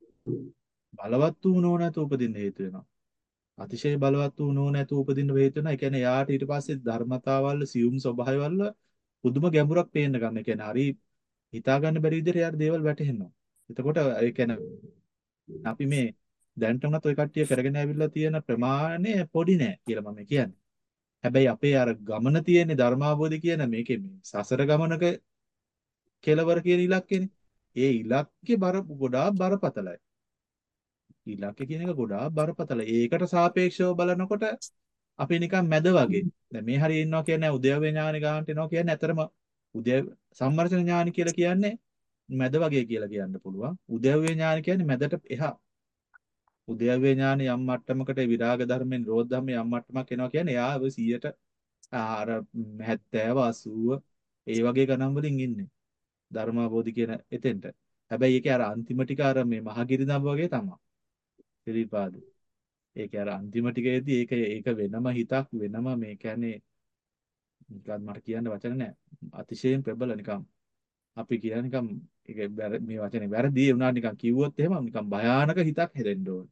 බලවත් වූ නුවණ ඇති උපදින්න හේතු වෙනවා. අතිශය බලවත් වූ නුවණ ඇති උපදින්න හේතු වෙනවා. ඒ කියන්නේ යාට ඊට පස්සේ ධර්මතාවල් සියුම් ස්වභාවවල පුදුම ගැඹුරක් පේන්න ගන්න. ඒ කියන්නේ හරි හිතා ගන්න බැරි විදිහට යාට දේවල් වැටහෙනවා. එතකොට ඒ කියන්නේ අපි මේ දැනට උනත් ওই කට්ටිය කරගෙන ඇවිල්ලා තියෙන ප්‍රමාණය පොඩි නෑ කියලා මම කියන්නේ. හැබැයි අපේ අර ගමන තියෙන ධර්මාබෝධි කියන මේකේ මේ සසර ගමනක කෙලවර කියන ඉලක්කෙනේ. ඒ ඉලක්කේ බර ගොඩාක් බරපතලයි. ඉලක්කේ කියන එක ගොඩාක් බරපතලයි. ඒකට සාපේක්ෂව බලනකොට අපි නිකන් මැද වගේ. දැන් මේ හරිය ඉන්නවා කියන්නේ උද්‍යව ඥාන ගන්නට එනවා කියන්නේ ඇතරම උද්‍යව සම්මර්ෂණ ඥාන කියලා කියන්නේ මැද වගේ කියලා කියන්න පුළුවන්. උද්‍යව ඥාන කියන්නේ මැදට එහා. උද්‍යව ඥාන යම් මට්ටමකට විරාග ධර්මෙන් නිරෝධ ධර්මෙන් යම් මට්ටමක් එනවා කියන්නේ එයා ඔය සියයට අර හැත්තෑව අසූව ඒ වගේ ගණන් වලින් ඉන්නේ. ධර්මාබෝධි කියන එතෙන්ට. හැබැයි ඒකේ අර අන්තිම ටික අර මේ මහගිරිදම් වගේ තමයි. ත්‍රිපාද. ඒකේ අර අන්තිම ටිකේදී ඒක ඒක වෙනම හිතක් වෙනම මේ කියන්නේ නිකන් මට කියන්න වචන නැහැ. අතිශයින් ප්‍රබල නිකන් අපි කියන නිකන් ඒක මේ වචනේ වැරදි වුණා නිකන් කිව්වොත් එහෙම නිකන් භයානක හිතක් හැදෙන්න ඕන.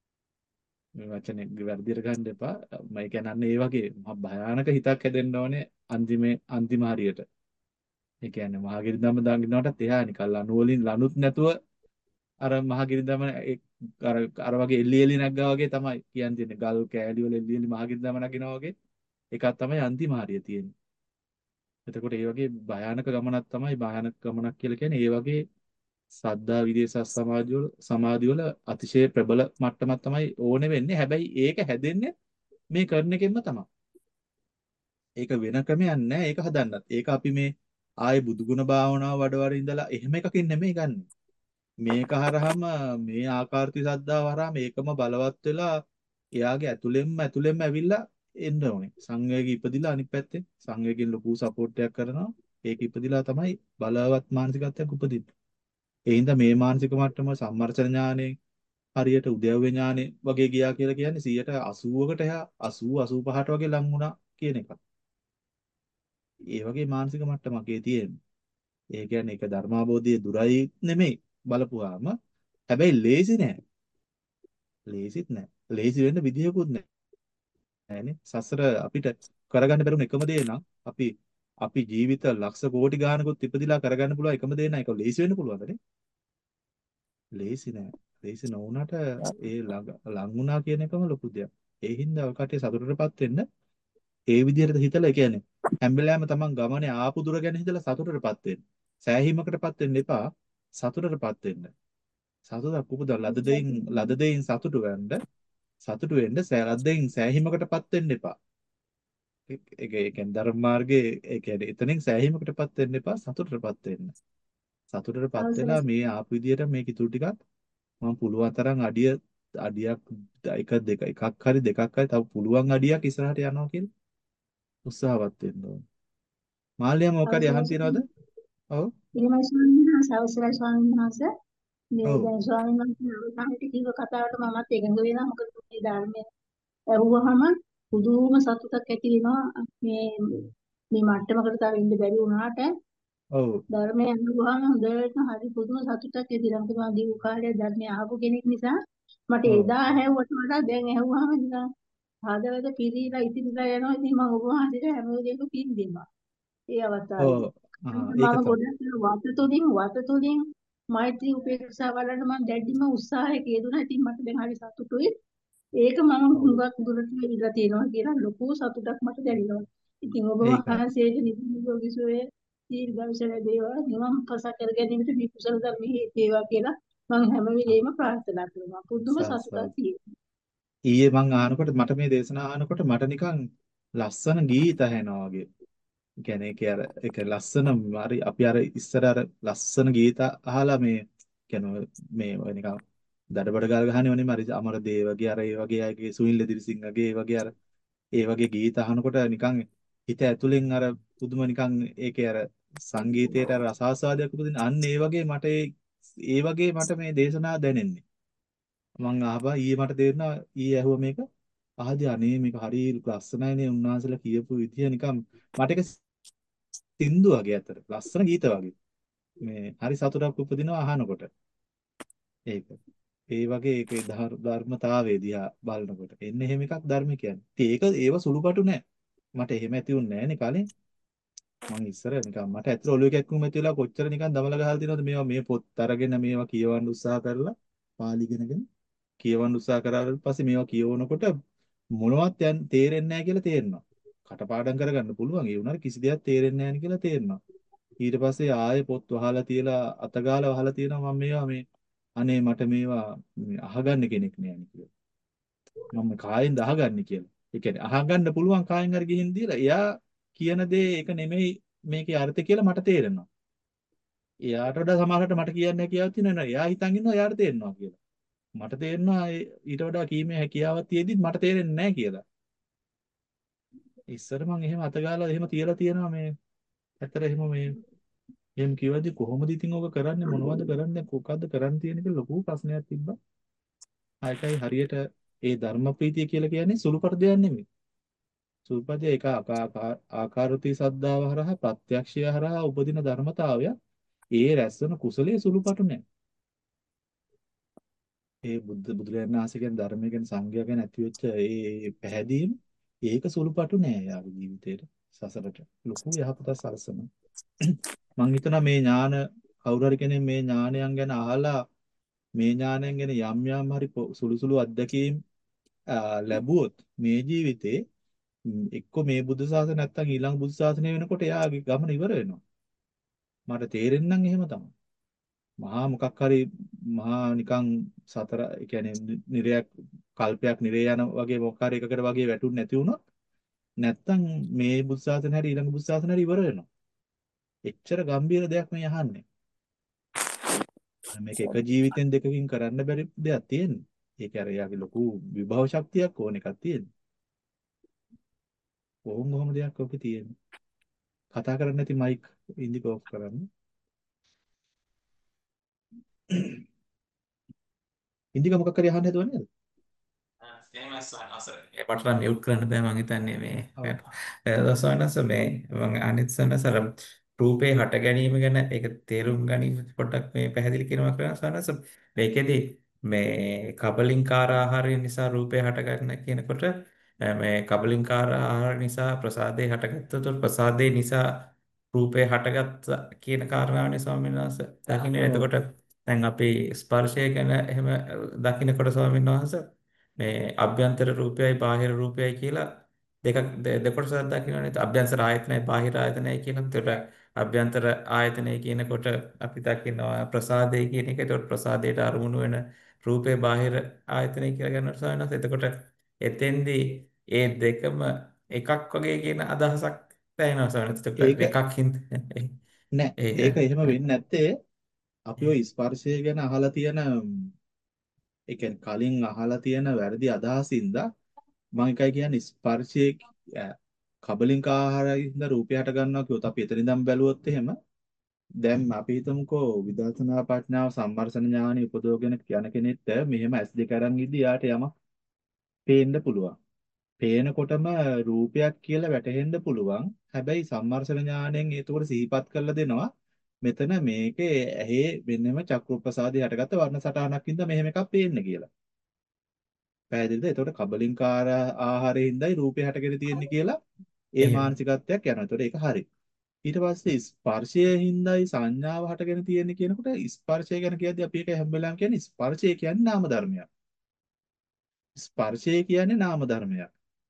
මේ වචනේ වැරදියට ගන්න එපා. මම කියන්නේ ඒ වගේ මහ භයානක හිතක් හැදෙන්න ඕනේ අන්තිමේ අන්තිම හරියට. ඒ කියන්නේ මහගිරිදම දඟිනවටත් එහා නිකන් ලනු වලින් ලනුත් නැතුව අර මහගිරිදම අර අර වගේ එල්ලි එල්ලි නැග්ගා වගේ තමයි කියන්නේ ගල් කෑලි වල එල්ලි එල්ලි මහගිරිදම නගිනවා වගේ එකක් තමයි අන්තිම හරිය තියෙන්නේ. එතකොට ඒ වගේ භයානක ගමනක් තමයි භයානක ගමනක් කියලා කියන්නේ ඒ වගේ සද්දා විදේශ සමාධිය වල සමාධිය වල අතිශය ප්‍රබල මට්ටමක් තමයි ඕනේ වෙන්නේ. හැබැයි ඒක හැදෙන්නේ මේ කරන එකෙන්ම තමයි. ඒක වෙන ක්‍රමයක් නැහැ. ඒක හදන්නත්. ඒක අපි මේ ආයේ බුදුගුණ භාවනාව වඩ වඩ ඉඳලා එහෙම එකකින් නෙමෙයි ගන්නෙ. මේක හරහාම මේ ආකාර්ති සද්දාව හරහා මේකම බලවත් වෙලා එයාගේ ඇතුළෙන්ම ඇතුළෙන්ම ඇවිල්ලා එන්න ඕනේ. සංවේගී ඉපදිලා අනිත් පැත්තේ සංවේගයෙන් ලොකු සපෝට් එකක් කරනවා. ඒක ඉපදිලා තමයි බලවත් මානසිකත්වයක් උපදින්නේ. ඒ හින්දා මේ මානසික මට්ටම සම්මර්ෂණ ඥානෙ හරියට උද්‍යව්‍ය ඥානෙ වගේ ගියා කියලා කියන්නේ සියයට අසූවකට එහා අසූ අසූපහට වගේ ලං වුණා කියන එක. ඒ වගේ මානසික මට්ටමක් ඒ තියෙන්නේ. ඒ කියන්නේ ඒක ධර්මාබෝධයේ දුරයි නෙමෙයි බලපුවාම. හැබැයි ලේසි නෑ. ලේසිත් නෑ. ලේසි වෙන්න විදියකුත් නෑනේ. සසර අපිට කරගන්න බැරුණ එකම දේ නම් අපි අපි ජීවිත ලක්ෂ කෝටි ගානකුත් ඉපදිලා කරගන්න පුළුවන් එකම දේ නම් ඒක ලේසි වෙන්න පුළුවන්ද? ලේසි නෑ. ලේසි නොවුනට ඒ ළඟ ලං වුණා කියන එකම ලොකු දෙයක්. ඒ හින්දා ඔය කටේ සතුටටපත් වෙන්න ඒ විදිහට හිතලා ඒ කියන්නේ හැම වෙලාවෙම තමන් ගමනේ ආපු දුර ගැන හිතලා සතුටටපත් වෙන්න. සෑහීමකටපත් වෙන්න එපා. සතුටටපත් වෙන්න. සතුටක් උපදව ලද දෙයින් ලද දෙයින් සතුටු වෙන්න. සතුටු වෙන්න ලද දෙයින් සෑහීමකටපත් වෙන්න එපා. ඒක ඒ කියන්නේ ධර්ම මාර්ගයේ ඒ කියන්නේ එතනින් සෑහීමකටපත් වෙන්න එපා සතුටටපත් වෙන්න. සතුටටපත් අවසරයි වෙලා මේ ආපු විදියට මේ කිතුල් ටිකක් මම පුළුවන් තරම් අඩිය අඩියක් එක දෙක එකක් හරි දෙකක් හරි තව පුළුවන් අඩියක් ඉස්සරහට යනවා කියලා උත්සාහවත් වෙන්න ඕනේ. මාල්ලියා මොකක් හරි අහන් තියනවද? අවසරයි ඔව්. ඊළඟ ස්වාමීන් වහන්සේ අවසරයි ස්වාමීන් වහන්සේ මේ ඔව්. දැන් ස්වාමීන් වහන්සේ අවසානයේ කිව්ව කතාවට මමත් එකඟ වෙනවා මොකද මේ ධර්මයේ ඇහුවහම පුදුම සතුටක් ඇති වෙනවා මේ මේ මට්ටමකට තව ඉන්න බැරි වුණාට ඔව්. ධර්මයේ අනුභවම හොඳට හරි පුදුම සතුටක් ඇති වෙනවා මොකද මම දීර්ඝ කාලයක් ධර්මයේ අහපු කෙනෙක් නිසා මට ඔව්. එදා ඇහුවට වඩා දැන් ඇහුවහම නිකන් හදවත පිරීලා ඉතිරිලා යනවා ඉතින් මම ඔබ වහන්සේට හැම වෙලේම පින් දෙනවා ඒ අවස්ථාවේදී ඔව්. ආ ඒක මම තමයි. ගොඩක් වත තුලින් වත තුලින් මෛත්‍රී උපේක්ෂා වලට මම දැඩිම උත්සාහයක යෙදුණා. ඉතින් මට දැන් හරි සතුටුයි. ඒක මම ඔව්. හුඟක් දුරට ඉඳලා තියෙනවා කියලා ලොකු සතුටක් මට දැනෙනවා. ඉතින් ඔබ ඒකයි. වහන්සේට නිරෝගීසුවේ දීර්ඝායුෂ ලැබේවා. නිවන් පස කර ගැනීමට මේ කුසල ධර්ම හේතු වේවා කියලා මම හැම වෙලේම ප්‍රාර්ථනා කරනවා. පුදුම සතුටක් සාස්වත. තියෙනවා. ඊයේ මං අහනකොට මට මේ දේශනාව අහනකොට මට නිකන් ලස්සන ගීත ඇහෙනවා වගේ. කියන්නේ ඒකේ අර ඒක ලස්සන හරි අපි අර ඉස්සර අර ලස්සන ගීත අහලා මේ කියන්නේ මේ ඔය නිකන් දඩබඩ ගාල ගහන්නේ වනේ මරි අමරදේවගේ අර ඒ වගේ අයගේ සුනිල් ලෙදිරිසිංහගේ ඒ වගේ අර ඒ වගේ ගීත අහනකොට නිකන් හිත ඇතුලෙන් අර පුදුම නිකන් ඒකේ අර සංගීතයට අර රසාස්වාදයක් උපදින අන්න ඒ වගේ මට ඒ ඒ වගේ මට මේ දේශනාව දැනෙන්නේ මං අහපා ඊයේ මට තේරුණා ඊයේ ඇහුව මේක ආදී අනේ මේක හරි ලස්සනයිනේ උන්වහන්සේලා කියපු විදිය නිකන් මට ඒක සින්දු වගේ අතර ලස්සන ගීත වගේ මේ හරි සතුටක් උපදිනවා අහනකොට ඒක ඒ වගේ ඒකේ ධර්මතාවයේ දිහා බලනකොට එන්නේ එහෙම එකක් ධර්ම කියන්නේ. ඉතින් ඒක ඒව සුළුපටු නෑ. මට එහෙම ඇති වුන්නේ නෑනේ කලින්. මං ඉස්සර නිකන් මට ඇත්තට ඔළුවේ කැක්කුම ඇති වෙලා කොච්චර නිකන් දමල ගහලා තියෙනවද මේවා මේ පොත් අරගෙන මේවා කියවන්න උත්සාහ කරලා පාලි ඉගෙනගෙන කියවන්න උත්සාහ කරාට පස්සේ මේවා කියවනකොට මොනවත් යන් තේරෙන්නේ නැහැ කියලා තේරෙනවා. කටපාඩම් කරගන්න පුළුවන්. ඒ වුණාට කිසි දෙයක් තේරෙන්නේ නැහැ කියලා තේරෙනවා. ඊට පස්සේ ආයෙ පොත් වහලා තියලා අතගාලා වහලා තියෙනවා මම මේවා මේ අනේ මට මේවා අහගන්න කෙනෙක් නෑ කියලා. මම කායෙන් අහගන්නේ කියලා. ඒ කියන්නේ අහගන්න පුළුවන් කායෙන් හරි ගිහින් දීලා එයා කියන දේ ඒක නෙමෙයි මේකේ අර්ථය කියලා මට තේරෙනවා. එයාට වඩා සමහරකට මට කියන්න හැකියාවක් තියෙනවා නේද? එයා හිතන් ඉන්නවා එයාට තේරෙනවා කියලා. මට තේරෙනවා ඊට වඩා කීමේ හැකියාවක් තියෙද්දිත් මට තේරෙන්නේ නැහැ කියලා. ඉස්සර මං එහෙම අතගාලා එහෙම තියලා තියෙනවා මේ ඇත්තට එහෙම මේ එහෙම කිව්වදී කොහොමද ඉතින් ඔක කරන්නේ මොනවද කරන්නේ කොකද්ද කරන්න තියෙන්නේ කියලා ලොකු ප්‍රශ්නයක් තිබ්බා. ආයකයි හරියට ඒ ධර්ම ප්‍රීතිය කියලා කියන්නේ සුළුපට දෙයක් නෙමෙයි. සුළුපට ඒක ආකාරති සද්ධාව හරහා ප්‍රත්‍යක්ෂය හරහා උපදින ධර්මතාවය ඒ රැස්වන කුසලයේ සුළුපටු නෑ. ඒ බුද්ධ බුදුරජාණන් වහන්සේ කියන ධර්මය ගැන සංඝයා ගැන ඇති වෙච්ච ඒ පැහැදීම ඒක සුළුපටු නෑ යාගේ ජීවිතේට සසරට ලොකු යහපතක් සලසනවා. මම හිතනවා මේ ඥාන කවුරු හරි කෙනෙක් මේ ඥානයන් ගැන අහලා මේ ඥානයන් ගැන යම් යම් හරි සුළු සුළු අත්දැකීම් ලැබුවොත් මේ ජීවිතේ එක්ක මේ බුදු සාසන නැත්තම් ඊළඟ බුදු සාසනය වෙනකොට එයාගේ ගමන ඉවර වෙනවා. මට තේරෙන්නේ නම් එහෙම තමයි. මහා මොකක් හරි මහා නිකන් සතර ඒ කියන්නේ නිරයක් කල්පයක් නිරේ යන වගේ මොකක් හරි එකකට වගේ වැටුනේ නැති වුණොත් නැත්තම් මේ බුදු සාසන හැරි ඊළඟ බුදු සාසන හැරි ඉවර වෙනවා. එච්චර ගැඹීර දෙයක් මේ අහන්නේ. මේක එක ජීවිතෙන් දෙකකින් කරන්න බැරි දෙයක් තියෙන්නේ. ඒක අර යාගේ ලොකු විභව ශක්තියක් ඕන එකක් තියෙන්නේ. කොහොම කොහොම දෙයක් ඔකේ තියෙන්නේ. කතා කරන්න නැති මයික් ඉන්දික ඔෆ් කරන්න. ඉන්දික මොකක් හරි අහන්න හදුවා නේද? එහෙමයි සවනස. ඒ මට නම් මියුට් කරන්න බෑ මං හිතන්නේ මේ ඔව්. සවනස මේ මං අනිත් සවනස අර රූපේ හට ගැනීම ගැන ඒක තේරුම් ගැනීම පොඩ්ඩක් මේ පැහැදිලි කිරීමක් කරනවා සවනස. මේකෙදි මේ කබලින්කාර ආහාරය නිසා රූපේ හට ගන්න කියනකොට අ, මේ කබලින්කාර ආහාර නිසා ප්‍රසාදේ හටගත්තොත් ප්‍රසාදේ නිසා රූපේ හටගත්ත කියන කාරණාවනේ ස්වාමීන් වහන්සේ. දකින්නේ ඔව්. එතකොට දැන් අපි ස්පර්ශය ගැන එහෙම දකින්නකොට ස්වාමීන් වහන්සේ මේ අභ්‍යන්තර රූපයයි බාහිර රූපයයි කියලා දෙකක් දෙ- දෙකොටසක් දකින්නනේ. අභ්‍යන්තර ආයතනයි බාහිර ආයතනයි කියලා. ඒකට අභ්‍යන්තර ආයතනය කියනකොට අපි දකිනවා ප්‍රසාදේ කියන එක. ඒකට ප්‍රසාදයට අරමුණු වෙන රූපේ බාහිර ආයතනය කියලා ගන්නවා සායනස්. එතකොට එතෙන්දී ඒ දෙකම එකක් වගේ කියන අදහසක් දැනෙනවා සායනස්. ඒකට ඒක එකක් හින්ද නෑ. ඒක ඒක එහෙම වෙන්නේ නැත්තේ අපි ඔය ස්පර්ශය ගැන අහලා තියෙන ඒ කියන්නේ කලින් අහලා තියෙන වැරදි අදහසින්ද මම එකයි කියන්නේ ස්පර්ශයේ අ, කබලින්ක ආහාරයින්ද රූපය හට ගන්නවා කියොත් අපි එතන ඉඳන් බැලුවොත් එහෙම දැන් අපි හිතමුකෝ විදර්ශනා ප්‍රඥාව සම්මර්ෂණ ඥානෙ උපදවගෙන යන කෙනෙක්ට මෙහෙම ඇස් දෙක අරන් ඉද්දි යාට යමක් පේන්න පුළුවන්. පේනකොටම රූපයක් කියලා වැටහෙන්න පුළුවන්. හැබැයි සම්මර්ෂණ ඥාණයෙන් ඒතකොට සිහිපත් කරලා දෙනවා. මෙතන මේකේ ඇහි වෙනම චක්කුප්‍රසාදේ හටගත්ත වර්ණ සටහනක් ඉඳ මෙහෙම එකක් පේන්නේ කියලා. පැහැදිලිද? එතකොට කබලින්කාර ආහාරයෙන්දයි රූපේ හටගෙන තියෙන්නේ කියලා ඒ එහෙම මානසිකත්වයක් යනවා. එතකොට ඒක හරි. ඊට පස්සේ ස්පර්ශයෙන්දයි සංඥාව හටගෙන තියෙන්නේ කියනකොට ස්පර්ශය ගැන කියද්දී අපි ඒක හැම වෙලාවෙම කියන්නේ ස්පර්ශය කියන්නේ නාම ධර්මයක්. ස්පර්ශය කියන්නේ නාම ධර්මයක්.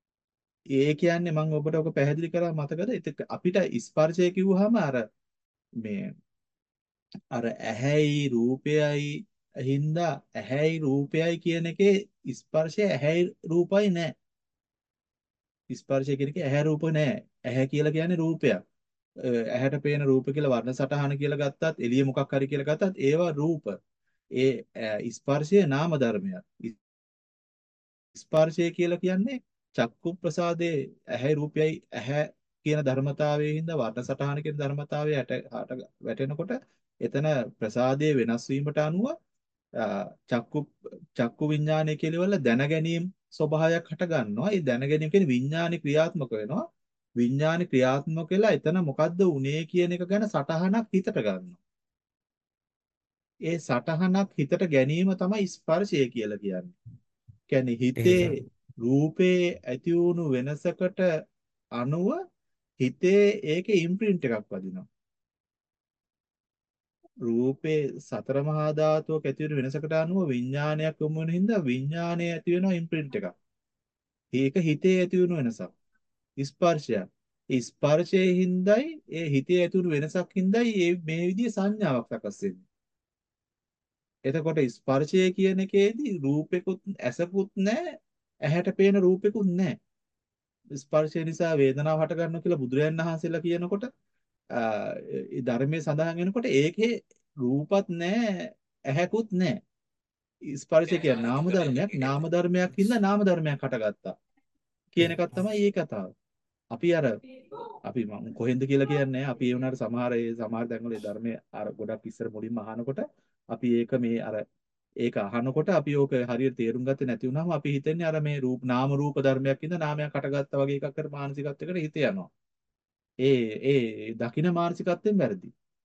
ඒ කියන්නේ මම ඔබට ඔක පැහැදිලි කරා මතකද? ඒක අපිට ස්පර්ශය කිව්වහම අර මේ අර ඇහැයි රූපයයි හින්දා ඇහැයි රූපයයි කියන එකේ ස්පර්ශය ඇහැයි රූපයි නෑ. ස්පර්ශය කියන එකේ ඇහැ රූප නෑ. ඇහැ කියලා කියන්නේ රූපයක්. අ, ඇහැට පේන රූප කියලා වර්ණ සටහන කියලා ගත්තත් එළිය මොකක් හරි කියලා ගත්තත් ඒවා රූප. ඒ අ, ස්පර්ශය නාම ධර්මයක්. ස්පර්ශය කියලා කියන්නේ චක්කු ප්‍රසාදේ ඇහැ රූපයයි ඇහැ කියන ධර්මතාවයේ හින්දා වර්ණ සටහන කියන ධර්මතාවය යට හට වැටෙනකොට එතන ප්‍රසාදයේ වෙනස් වීමට අනුව අ, චක්කු චක්කු විඥානය කියලවල දැන ගැනීම ස්වභාවයක් හට ගන්නවා. ඒ දැන ගැනීම කියන්නේ විඥානි ක්‍රියාත්මක වෙනවා. විඥානි ක්‍රියාත්මක වෙලා එතන මොකද්ද උනේ කියන එක ගැන සටහනක් හිතට ගන්නවා. ඒ සටහනක් හිතට ගැනීම තමයි ස්පර්ශය කියලා කියන්නේ. කියන්නේ හිතේ ඒක රූපේ ඇති වුණු වෙනසකට අනුව හිතේ ඒකේ ඉම්ප්‍රින්ට් එකක් වදිනවා. රූපේ සතර මහා ධාතුක ඇති වෙන වෙනසකට අනුව විඥානයක් යොමු වෙන හින්දා විඥානයේ ඇති වෙන ඉම්ප්‍රින්ට් එකක්. ඒක හිතේ ඇති වෙන වෙනසක්. ස්පර්ශයක්. ඒ ස්පර්ශයේ හින්දායි ඒ හිතේ ඇති වුණු වෙනසක් හින්දායි මේ මේ විදිහේ සංඥාවක් සකස් වෙන්නේ. එතකොට ස්පර්ශය කියන එකේදී රූපෙකුත් ඇසකුත් නැහැ ඇහැට පේන රූපෙකුත් නැහැ. ස්පර්ශය නිසා වේදනාව හට ගන්නවා කියලා බුදුරයන් වහන්සේලා කියනකොට ඒ ධර්මයේ සඳහන් වෙනකොට ඒකේ රූපත් නැහැ ඇහැකුත් නැහැ. ස්පර්ශය කියන්නේ නාම ධර්මයක් නාම ධර්මයක් හින්දා නාම ධර්මයක් හටගත්තා කියන එකක් තමයි ඒ කතාව. අපි අර අපි මම කොහෙන්ද කියලා කියන්නේ අපි ඒ වුණාට සමහර ඒ සමහර තැන්වල ඒ ධර්මයේ අර ගොඩක් ඉස්සර මුලින්ම අහනකොට අපි ඒක මේ අර ඒක අහනකොට අපි ඕක හරියට තේරුම් ගත්තේ නැති වුනහම අපි හිතන්නේ අර මේ රූප නාම රූප ධර්මයක් ඉඳ නාමයක් හටගත්තා වගේ එකක් කර මානසිකත්වයකට හිත යනවා. ඒ ඒ දකින මානසිකත්වයෙන් වැරදි.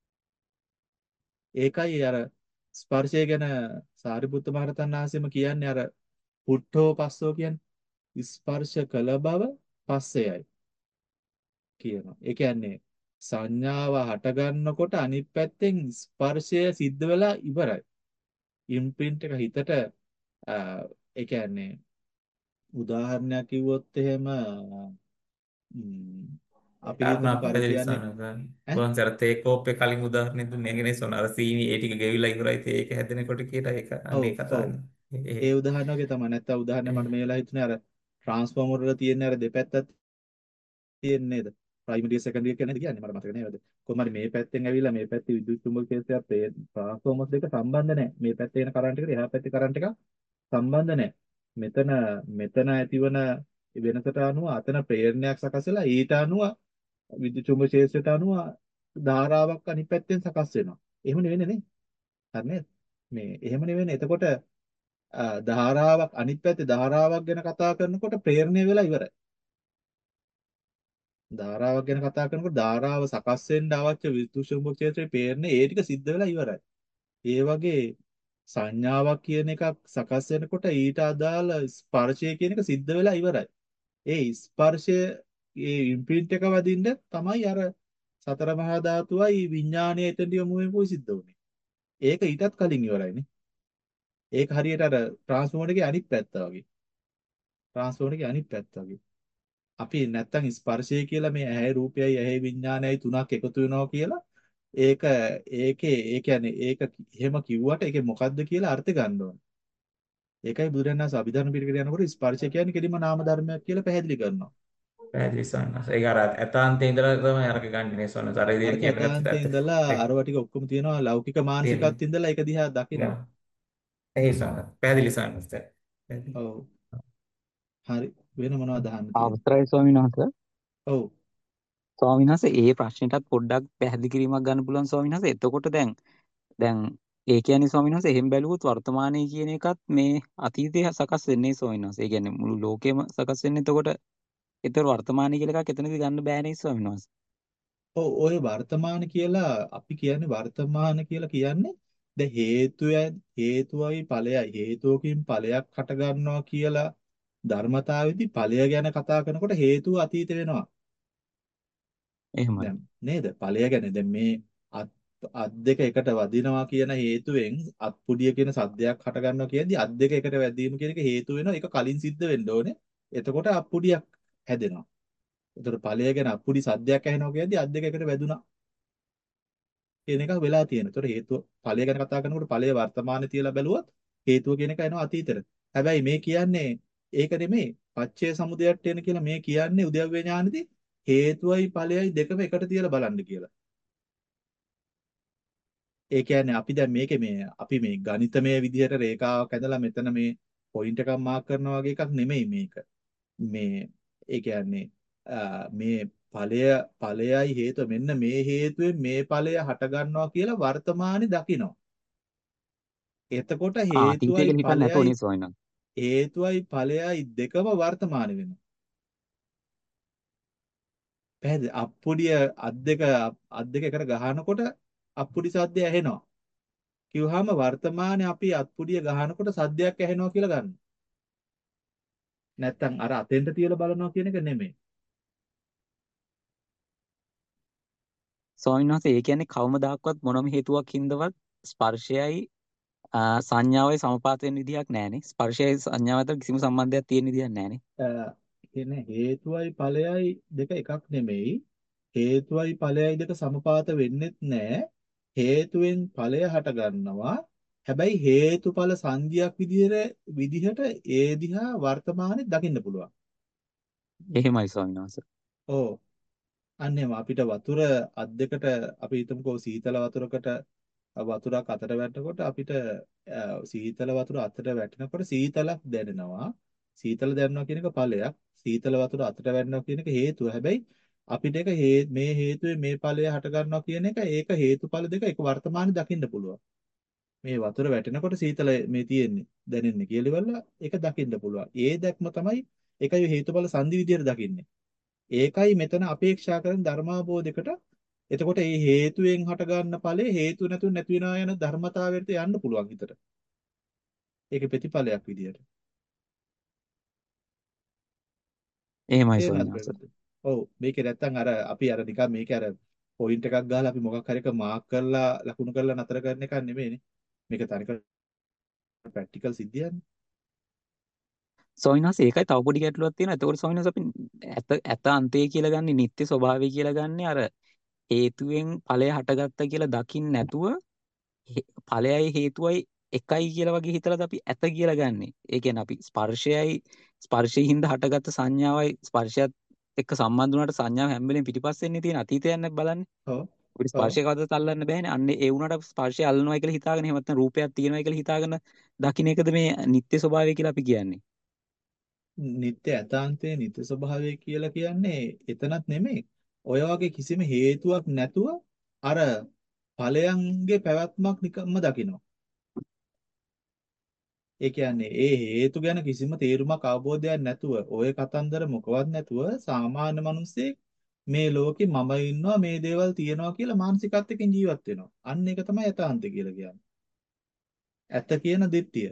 ඒකයි අර ස්පර්ශය ගැන සාරිපුත්ත මහරහතන් වහන්සේම කියන්නේ අර පුට්ඨෝ පස්සෝ කියන්නේ ස්පර්ශ කළ බව පස්සයයි කියනවා. ඒ කියන්නේ සංඥාව හට ගන්නකොට අනිත් පැත්තෙන් ස්පර්ශය සිද්ධ වෙලා ඉවරයි. ඉම්ප්‍රින්ට් එක හිතට ඒ කියන්නේ උදාහරණයක් කිව්වොත් එහෙම ම්, ඒ අපි හිතමු කාරණා කර පැහැදිලි කියන්නේ සානසන්. ඈ වහන්සේ අර තේ කෝප්පේ කලින් උදාහරණයක් දුන්නේ ඒකනේ සොන අර සීනි ඒ ටික ගෙවිලා ඉවරයි තේ ඒක හැදෙනකොට කියලා ඒක ඔව් අන්නේ ඔව් කතාවනේ. ඒ ඒ උදාහරණ වගේ තමයි නැත්නම් උදාහරණයක් මට මේ වෙලාව හිතුනේ අර ට්‍රාන්ස්ෆෝමර් වල තියෙන අර දෙපැත්තක් තියෙන්නේ නේද? ප්‍රයිමරි සෙකන්ඩරි එක කියන්නේ කියන්නේ මට මතක නෑ. කොහොම හරි මේ පැත්තෙන් ඇවිල්ලා මේ පැත්තේ විද්‍යුත් චුම්බක ක්ෂේත්‍රයක් ට්‍රාන්ස්ෆෝමර්ස් දෙක සම්බන්ධ නැහැ. මේ පැත්තේ එන කරන්ට් එකට එහා පැත්තේ කරන්ට් එක සම්බන්ධ නැහැ. මෙතන මෙතන ඇතිවන වෙනසට අනුව අතන ප්‍රේරණයක් සකස් වෙලා ඊට අනුව විද්‍යුත් චුම්බක ක්ෂේත්‍රයට අනුව ධාරාවක් අනිත් පැත්තෙන් සකස් වෙනවා. එහෙම නෙවෙන්නේ නේ. හරි නේද? මේ එහෙම නෙවෙන්නේ. එතකොට අ, ධාරාවක් අනිත් පැත්තේ ධාරාවක් ගැන කතා කරනකොට ප්‍රේරණය වෙලා ඉවරයි. ධාරාවක් ගැන කතා කරනකොට ධාරාව සකස් වෙන්න අවශ්‍ය විද්‍යුත් චුම්බක ක්ෂේත්‍රයේ ප්‍රේරණය ඒ ටික සිද්ධ වෙලා ඉවරයි. ඒ වගේ සංඥාවක් කියන එකක් සකස් වෙනකොට ඊට අදාළ ස්පර්ශය කියන එක සිද්ධ වෙලා ඉවරයි. ඒ ස්පර්ශය ඒ ඉම්ප්‍රින්ට් එක වදින්න තමයි අර සතර මහා ධාතුවයි විඥාණය එතනදී යොමු වෙන්නේ සිද්ධ වුනේ. ඒක ඊටත් කලින් ඉවරයිනේ. ඒක හරියට අර ට්‍රාන්ස්ෆෝමර් එකේ අනිත් පැත්ත වගේ. ට්‍රාන්ස්ෆෝමර් එකේ අනිත් පැත්ත වගේ. අපි නැත්තම් ස්පර්ශය කියලා මේ ඇහැ රූපයයි ඇහැ විඥානයයි තුනක් එකතු වෙනවා කියලා ඒක ඒකේ ඒ කියන්නේ ඒක එහෙම කිව්වට ඒකේ මොකද්ද කියලා අර්ථ ගන්න ඕනේ. ඒකයි බුදුරජාණන් වහන්සේ අභිධර්ම පිටකට යනකොට ස්පර්ශය කියන්නේ කෙලින්ම නාම ධර්මයක් කියලා පැහැදිලි කරනවා. පැහැදිලි සන්නස. ඒක අර ඇතාන්තේ ඉඳලා තමයි අරක ගන්න නේ සන්නස. අර විදිහට අරක කියන්න ගත්තත් යථාන්තයේ ඇත්ත. ඉඳලා ඒක අරවා ටික ඔක්කොම තියෙනවා ලෞකික තියෙනවා. මානසිකත්වයේ ඉඳලා ඒක දිහා දකිනවා. නේද? ඒ සන්නස. පැහැදිලි සන්නස. පැහැදිලි. ඔව්. හරි. වෙන මොනවද අහන්න තියෙන්නේ? අවසරයි ස්වාමීන් වහන්සේ. ඔව්. ස්වාමීන් වහන්සේ ඒ ප්‍රශ්නෙටත් පොඩ්ඩක් පැහැදිලි කිරීමක් ගන්න පුළුවන් ස්වාමීන් වහන්සේ. එතකොට දැන් දැන් ඒ කියන්නේ ස්වාමීන් වහන්සේ එහෙම බැලුවොත් වර්තමානයේ කියන එකත් මේ අතීතයේ සකස් වෙන්නේ ස්වාමීන් වහන්සේ. ඒ කියන්නේ මුළු ලෝකෙම සකස් වෙන්නේ එතකොට ඒතර වර්තමානයේ කියලා එකක් එතනදී ගන්න බෑ නේ ස්වාමීන් වහන්සේ. ඔව් ඔය වර්තමාන කියලා අපි කියන්නේ වර්තමාන කියලා කියන්නේ දැන් හේතුය හේතුවයි ඵලයයි හේතුවකින් ඵලයක් හට ගන්නවා කියලා ධර්මතාවෙදි ඵලය ගැන කතා කරනකොට හේතුව අතීත වෙනවා. එහෙමයි. දැන් නේද? ඵලය ගැන දැන් මේ අත් අත් දෙක එකට වදිනවා කියන හේතුවෙන් අත්පුඩිය කියන සද්දයක් හට ගන්නවා කියද්දි අත් දෙක එකට වැදීම කියන එක හේතු වෙනවා. ඒක කලින් සිද්ධ වෙන්න ඕනේ. එතකොට අත්පුඩියක් හැදෙනවා. එතකොට ඵලය ගැන අත්පුඩි සද්දයක් ඇහෙනවා කියද්දි අත් දෙක එකට වැදුනා කියන එක වෙලා තියෙනවා. ඒතකොට හේතුව ඵලය ගැන කතා කරනකොට ඵලය වර්තමානයේ තියලා බැලුවොත් හේතුව කියන එක එනවා අතීතෙට. හැබැයි මේ කියන්නේ ඒක නෙමෙයි. පච්චේ සමුදයට එන කියලා මේ කියන්නේ උද්‍යව්‍ය ඥානෙදී හේතුවයි ඵලයයි දෙකම එකට තියලා බලන්න කියලා. ඒ කියන්නේ අපි දැන් මේකේ මේ අපි මේ ගණිතමය විදිහට රේඛාවක් ඇදලා මෙතන මේ පොයින්ට් එකක් මාක් කරනවා වගේ එකක් නෙමෙයි මේක. මේ ඒ කියන්නේ මේ ඵලය ඵලයයි හේතුව මෙන්න මේ හේතුවෙන් මේ ඵලය හට ගන්නවා කියලා වර්තමානයේ දකිනවා. එතකොට ආ අතීතය හේතුවයි කියලා හිතන්න නැතෝ ඵලයයි නේ ස්වාමීන් වහන්සේ. හේතුවයි ඵලයයි දෙකම වර්තමාන වෙනවා. පැහැදිලි. අප්පුඩිය අත් දෙක අත් දෙක එකට ගහනකොට අප්පුඩි සද්දය ඇහෙනවා. කිව්වහම වර්තමානයේ අපි අත්පුඩිය ගහනකොට සද්දයක් ඇහෙනවා කියලා ගන්න. නැත්තම් අර අතෙන්ට තියලා බලනවා කියන එක නෙමෙයි. ස්වාමීන් වහන්සේ ඒ කියන්නේ කවමදාක්වත් මොනම හේතුවක් හින්දවත් ස්පර්ශයයි ආ, සංඥාවයි සමපාත වෙන විදියක් නැහැනේ. ස්පර්ශයයි සංඥාව අතර කිසිම සම්බන්ධයක් තියෙන විදියක් නැහැනේ. කියන්නේ හේතුවයි ඵලයයි දෙක එකක් නෙමෙයි. හේතුවයි ඵලයයි දෙක සමපාත වෙන්නෙත් නෑ. හේතුවෙන් ඵලය හට ගන්නවා. හැබැයි හේතුඵල සංධියක් විදිහට විදිහට ඒ දිහා වර්තමානයේ දකින්න පුළුවන්. එහෙමයි ස්වාමීන් වහන්සේ. ඔව්. අන්නේම අපිට වතුර අත් දෙකට අපි හිතමුකෝ සීතල වතුරකට වතුරක් අතට වැටෙනකොට අපිට අ, සීතල වතුර අතට වැටෙනකොට සීතලක් දැනෙනවා. සීතල දැනෙනවා කියන එක ඵලයක්. සීතල වතුර අතට වැටෙනවා කියන එක හේතුව. හැබැයි අපිට ඒක හේ- මේ හේතුවේ මේ ඵලය හට ගන්නවා කියන එක ඒක හේතුඵල දෙක එක වර්තමානයේ දකින්න පුළුවන්. මේ වතුර වැටෙනකොට සීතල මේ තියෙන්නේ දැනෙන්නේ කියලා ඉවරලා ඒක දකින්න පුළුවන්. ඒ දැක්ම තමයි ඒකයි හේතුඵල සංදි විදියට දකින්නේ. ඒකයි මෙතන අපේක්ෂා කරන ධර්මාබෝධයකට එතකොට මේ හේතුවෙන් හටගන්න ඵලයේ හේතු නැතුව නැති වෙනා යන ධර්මතාවයට යන්න පුළුවන් හිතට. ඒකේ ප්‍රතිඵලයක් විදියට. එහෙමයි ස්වාමීන් තේරුණාද වහන්සේ. ප්‍රවෘත්ති? ඔව් මේකේ නැත්තම් අර අපි අර නිකන් මේකේ අර පොයින්ට් එකක් ගහලා අපි මොකක් හරි එක මාක් කරලා ලකුණු කරලා නතර කරන එකක් නෙමෙයිනේ. මේක තනිකර ප්‍රැක්ටිකල් සිද්ධියක්නේ. ස්වාමීන් වහන්සේ ඒකයි තව පොඩි ගැටලුවක් තියෙනවා. එතකොට ස්වාමීන් වහන්සේ අපි ඇත ඇත අන්තය කියලා ගන්නේ නිත්‍ය ස්වභාවය කියලා ගන්නේ අර හේතුවෙන් ඵලය හටගත්ත කියලා දකින්න නැතුව හේ- ඵලයයි හේතුවයි එකයි කියලා වගේ හිතලාද අපි ඇත කියලා ගන්නෙ. ඒ කියන්නේ අපි ස්පර්ශයයි ස්පර්ශයෙන් හින්දා හටගත්ත සංඥාවයි ස්පර්ශයත් එක්ක සම්බන්ධ වුණාට සංඥාව හැම වෙලෙම පිටිපස්සෙන්නේ තියෙන අතීතයක් නේ බලන්නේ. ඔව්. අපිට ඔව්. ස්පර්ශය කවදාවත් අල්ලන්න බෑනේ. අන්න ඒ වුණාට ස්පර්ශය අල්ලනවා කියලා හිතාගෙන එහෙම නැත්නම් රූපයක් තියෙනවා කියලා හිතාගෙන දකින්න එකද මේ නිත්‍ය ස්වභාවය කියලා අපි කියන්නේ. නිත්‍ය ඇතාන්තයේ නිත්‍ය ස්වභාවය කියලා කියන්නේ එතනත් නෙමෙයි. ඔය වගේ කිසිම හේතුවක් නැතුව අර ඵලයන්ගේ පැවැත්මක් නිකම්ම දකිනවා. ඒ කියන්නේ ඒ හේතු ගැන කිසිම තේරුමක් අවබෝධයක් නැතුව ඔය කතන්දර මොකවත් නැතුව සාමාන්‍ය මිනිස්සෙක් මේ ලෝකේ මම ඉන්නවා මේ දේවල් තියෙනවා කියලා මානසිකත්වයකින් ජීවත් වෙනවා. අන්න ඒක තමයි යථාන්තය කියලා කියන්නේ. ඇත්ත කියන දිට්ඨිය.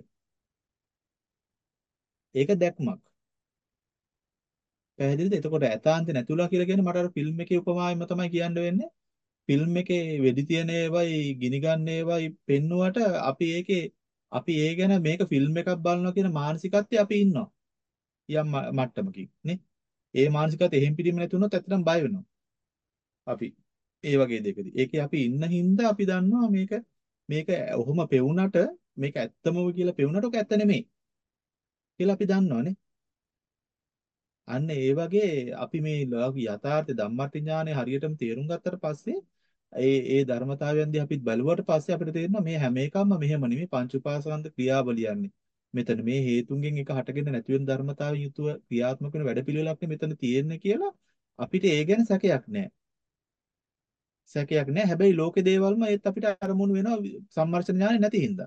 ඒක දැක්මක්. පැහැදිලිද? එතකොට ඇතාන්ත නැතුලා කියලා කියන්නේ මට අර ෆිල්ම් එකේ උපමාවෙම තමයි කියන්න වෙන්නේ. ෆිල්ම් එකේ වෙඩි තියන ඒවයි ගිනි ගන්න ඒවයි පෙන්නුවට අපි ඒකේ අපි ඒ ගැන මේක ෆිල්ම් එකක් බලනවා කියන මානසිකත්වයේ අපි ඉන්නවා. යම් ම- මට්ටමකින් නේ. ඒ මානසිකත්වය එහෙම් පිටින්ම නැති වුණොත් ඇත්තටම බය වෙනවා. අපි ඒ වගේ දෙකදී. ඒකේ අපි ඉන්න හින්දා අපි දන්නවා මේක මේක ඔහොම පෙවුනට මේක ඇත්තම කියලා පෙවුනට ඔක ඇත්ත නෙමෙයි කියලා අපි දන්නවනේ. අන්න ඒ වගේ අපි මේ ලෝක යථාර්ථ ධම්මටිඥානෙ හරියටම තේරුම් ගත්තට පස්සේ ඒ ඒ ධර්මතාවයන් දිහා අපි බලුවට පස්සේ අපිට තේරෙනවා මේ හැම එකක්ම මෙහෙම නෙමෙයි පංච උපාසකන්ද ක්‍රියාවලියන්නේ. මෙතන මේ හේතුන්ගෙන් එක හටගෙන නැති වෙන ධර්මතාවය යුතුව ක්‍රියාත්මක වෙන වැඩපිළිවෙලක් නේ මෙතන තියෙන්නේ කියලා අපිට ඒ ගැන සැකයක් නැහැ. සැකයක් නැහැ. හැබැයි ලෝකේ දේවල්ම ඒත් අපිට අරමුණු වෙනවා සම්මර්ෂණ ඥානෙ නැති හින්දා.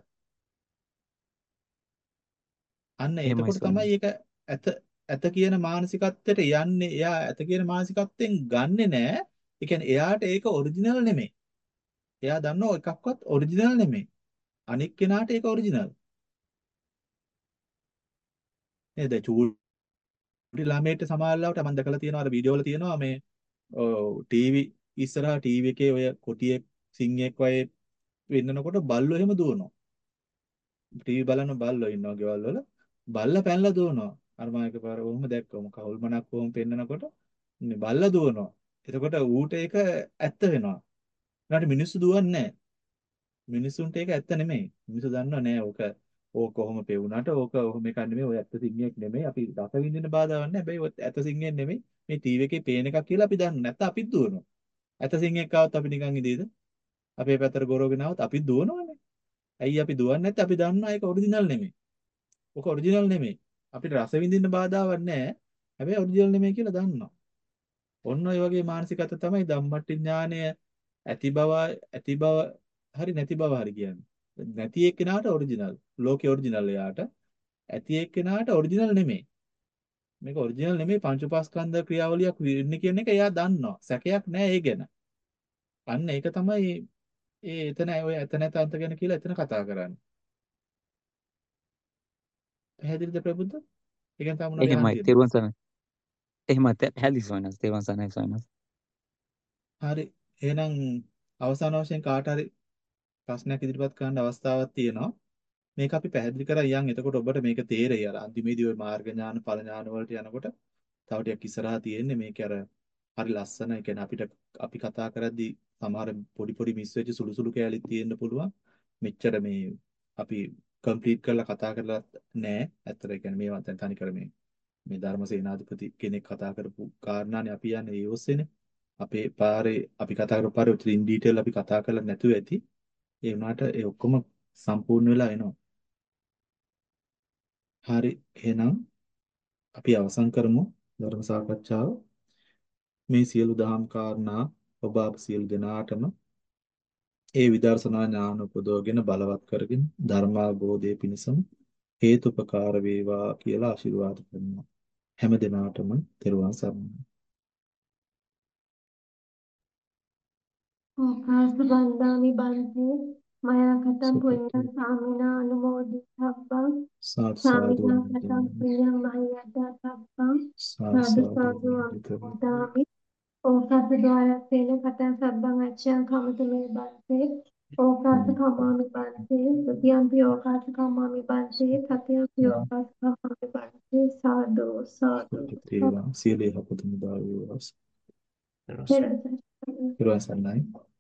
අන්න එහෙමයි එතකොට තමයි ස්වාමීනි. ඒක ඇත ඇත කියන මානසිකත්වයට යන්නේ. එයා ඇත කියන මානසිකත්වයෙන් ගන්නෙ නෑ. ඒ කියන්නේ එයාට ඒක ඔරිජිනල් නෙමෙයි. එයා දන්නව එකක්වත් ඔරිජිනල් නෙමෙයි. අනික් කෙනාට ඒක ඔරිජිනල්. නේද? චූටි ළමයට සමාල්ලාවට මම දැකලා තියෙනවා අර වීඩියෝ වල තියෙනවා මේ ටීවී ඉස්සරහා ටීවී එකේ ඔය කොටියෙක් සිංහෙක් වගේ වෙන්නනකොට බල්ලෝ එහෙම දුවනවා. ටීවී බලන බල්ලෝ ඉන්නවා ගෙවල් වල. බල්ලා පැනලා දුවනවා. අර මම එකපාර වොම දැක්කම කවුල්මනක් වොම පෙන්නනකොට මේ බල්ලා දුවනවා. එතකොට ඌට ඒක ඇත්ත වෙනවා. ඊට මිනිස්සු දුවන්නේ නැහැ. මිනිස්සුන්ට ඒක ඇත්ත නෙමෙයි. මිනිස්සු දන්නවා නෑ ඕක ඕක කොහොම පෙවුනට ඕක ඔහොම එකක් නෙමෙයි. ඔය ඇත්ත සිංහයක් නෙමෙයි. අපි රස විඳින බාධාවක් නෑ. හැබැයි ඔය ඇත්ත සිංහයක් නෙමෙයි. මේ ටීවී එකේ පේන එකක් කියලා අපි දන්නේ නැත්නම් අපිත් දුවනවා. ඇත්ත සිංහයක් ආවත් අපි නිකන් ඉදීද? අපේ පැත්තට ගොරවගෙන ආවත් අපිත් දුවනවානේ. ඇයි අපි දුවන්නේ නැත්නම් අපි දන්නවා ඒක ඔරිජිනල් නෙමෙයි. ඕක ඔරිජිනල් නෙමෙයි. අපිට රස විඳින්න බාධාවක් නැහැ. හැබැයි ඔරිජිනල් නෙමෙයි කියලා දන්නවා. ඔන්න ඔය වගේ මානසිකත්ව තමයි ධම්මට්ටි ඥානය ඇති බව ඇති බව හරි නැති බව හරි කියන්නේ. නැති එක්කෙනාට ඔරිජිනල්. ලෝකේ ඔරිජිනල් එයාට. ඇති එක්කෙනාට ඔරිජිනල් නෙමෙයි. මේක ඔරිජිනල් නෙමෙයි පංච උපාස්කන්ධ ක්‍රියාවලියක් වෙන්නේ කියන එක එයා දන්නවා. සැකයක් නැහැ ඒ ගැන. අන්න ඒක තමයි ඒ එතන ඔය එතන තන්ත ගැන කියලා එතන කතා කරන්නේ. පැහැදිලිද ප්‍රබුද්ධ? ඒ ගැන තව මොනවද අහන්න එහෙමයි. තියෙන්නේ? තෙරුවන් සරණයි. එහෙමයි. පැහැදිලි ස්වාමීනි. තෙරුවන් සරණයි ස්වාමීනි. හරි. එහෙනම් අවසාන වශයෙන් කාට හරි ප්‍රශ්නයක් ඉදිරිපත් කරන්න අවස්ථාවක් තියෙනවා. මේක අපි පැහැදිලි කරා යන් එතකොට ඔබට මේක තේරෙයි අර අන්තිමේදී ওই මාර්ග ඥාන ඵල ඥාන වලට යනකොට තව ටිකක් ඉස්සරහා තියෙන්නේ මේක අර හරි ලස්සන. ඒ කියන්නේ අපිට අපි කතා කරද්දී සමහර පොඩි පොඩි මිස් වෙච්ච සුළු සුළු කැලි තියෙන්න පුළුවන්. මෙච්චර මේ අපි කම්ප්ලීට් කරලා කතා කරලා නැහැ. ඇත්තට ඒ කියන්නේ මේවා දැන් තනි කර මේ මේ ධර්මසේනාධිපති කෙනෙක් කතා කරපු කාරණානේ අපි යන්නේ ඒ ඔස්සේනේ. අපේ පාරේ අපි කතා කරපු පාරේ ඉන් ඩීටේල් අපි කතා කරලා නැතුව ඇති. ඒ වුණාට ඒ ඔක්කොම සම්පූර්ණ වෙලා එනවා. හරි එහෙනම් අපි අවසන් කරමු ධර්ම සාකච්ඡාව. මේ සියලු දහම් කාරණා ඔබ අප සියලු දෙනාටම ඒ විදර්ශනා ඥාන උපදවගෙන බලවත් කරගෙන ධර්මාභෝධය පිණිසම හේතුපකාර වේවා කියලා ආශිර්වාද කරනවා. හැම දිනාටම තෙරුවන් සරණයි. ඕකාස බන්දාමි බන්තේ මයා කතම් පුඤ්ඤං සුපති සාමිනා අනුමෝදිතබ්බං සාදු සාදු සාමිනා කතම් වන්දනීය පුඤ්ඤං මහියද්දාතබ්බං සාදු සාදු සාදු සාදු වන්දිතමි අනුමෝදාමි ඕකාස ද්වාරස්සේන කතං සබ්බං අච්ඡං කමතු මේ බන්තේ ඕකාස කමාමි බන්තේ සුතියම්පි ඕකාස කමාමි බන්තේ තතියම්පි ඕකාස කමාමි බන්තේ සාදු සාදු සුපති සාදු වේවා සියලු යහපත මුදා වේවා. තෙරුවන් සරණයි. පෙරසර් තෙරුවන් සරණයි.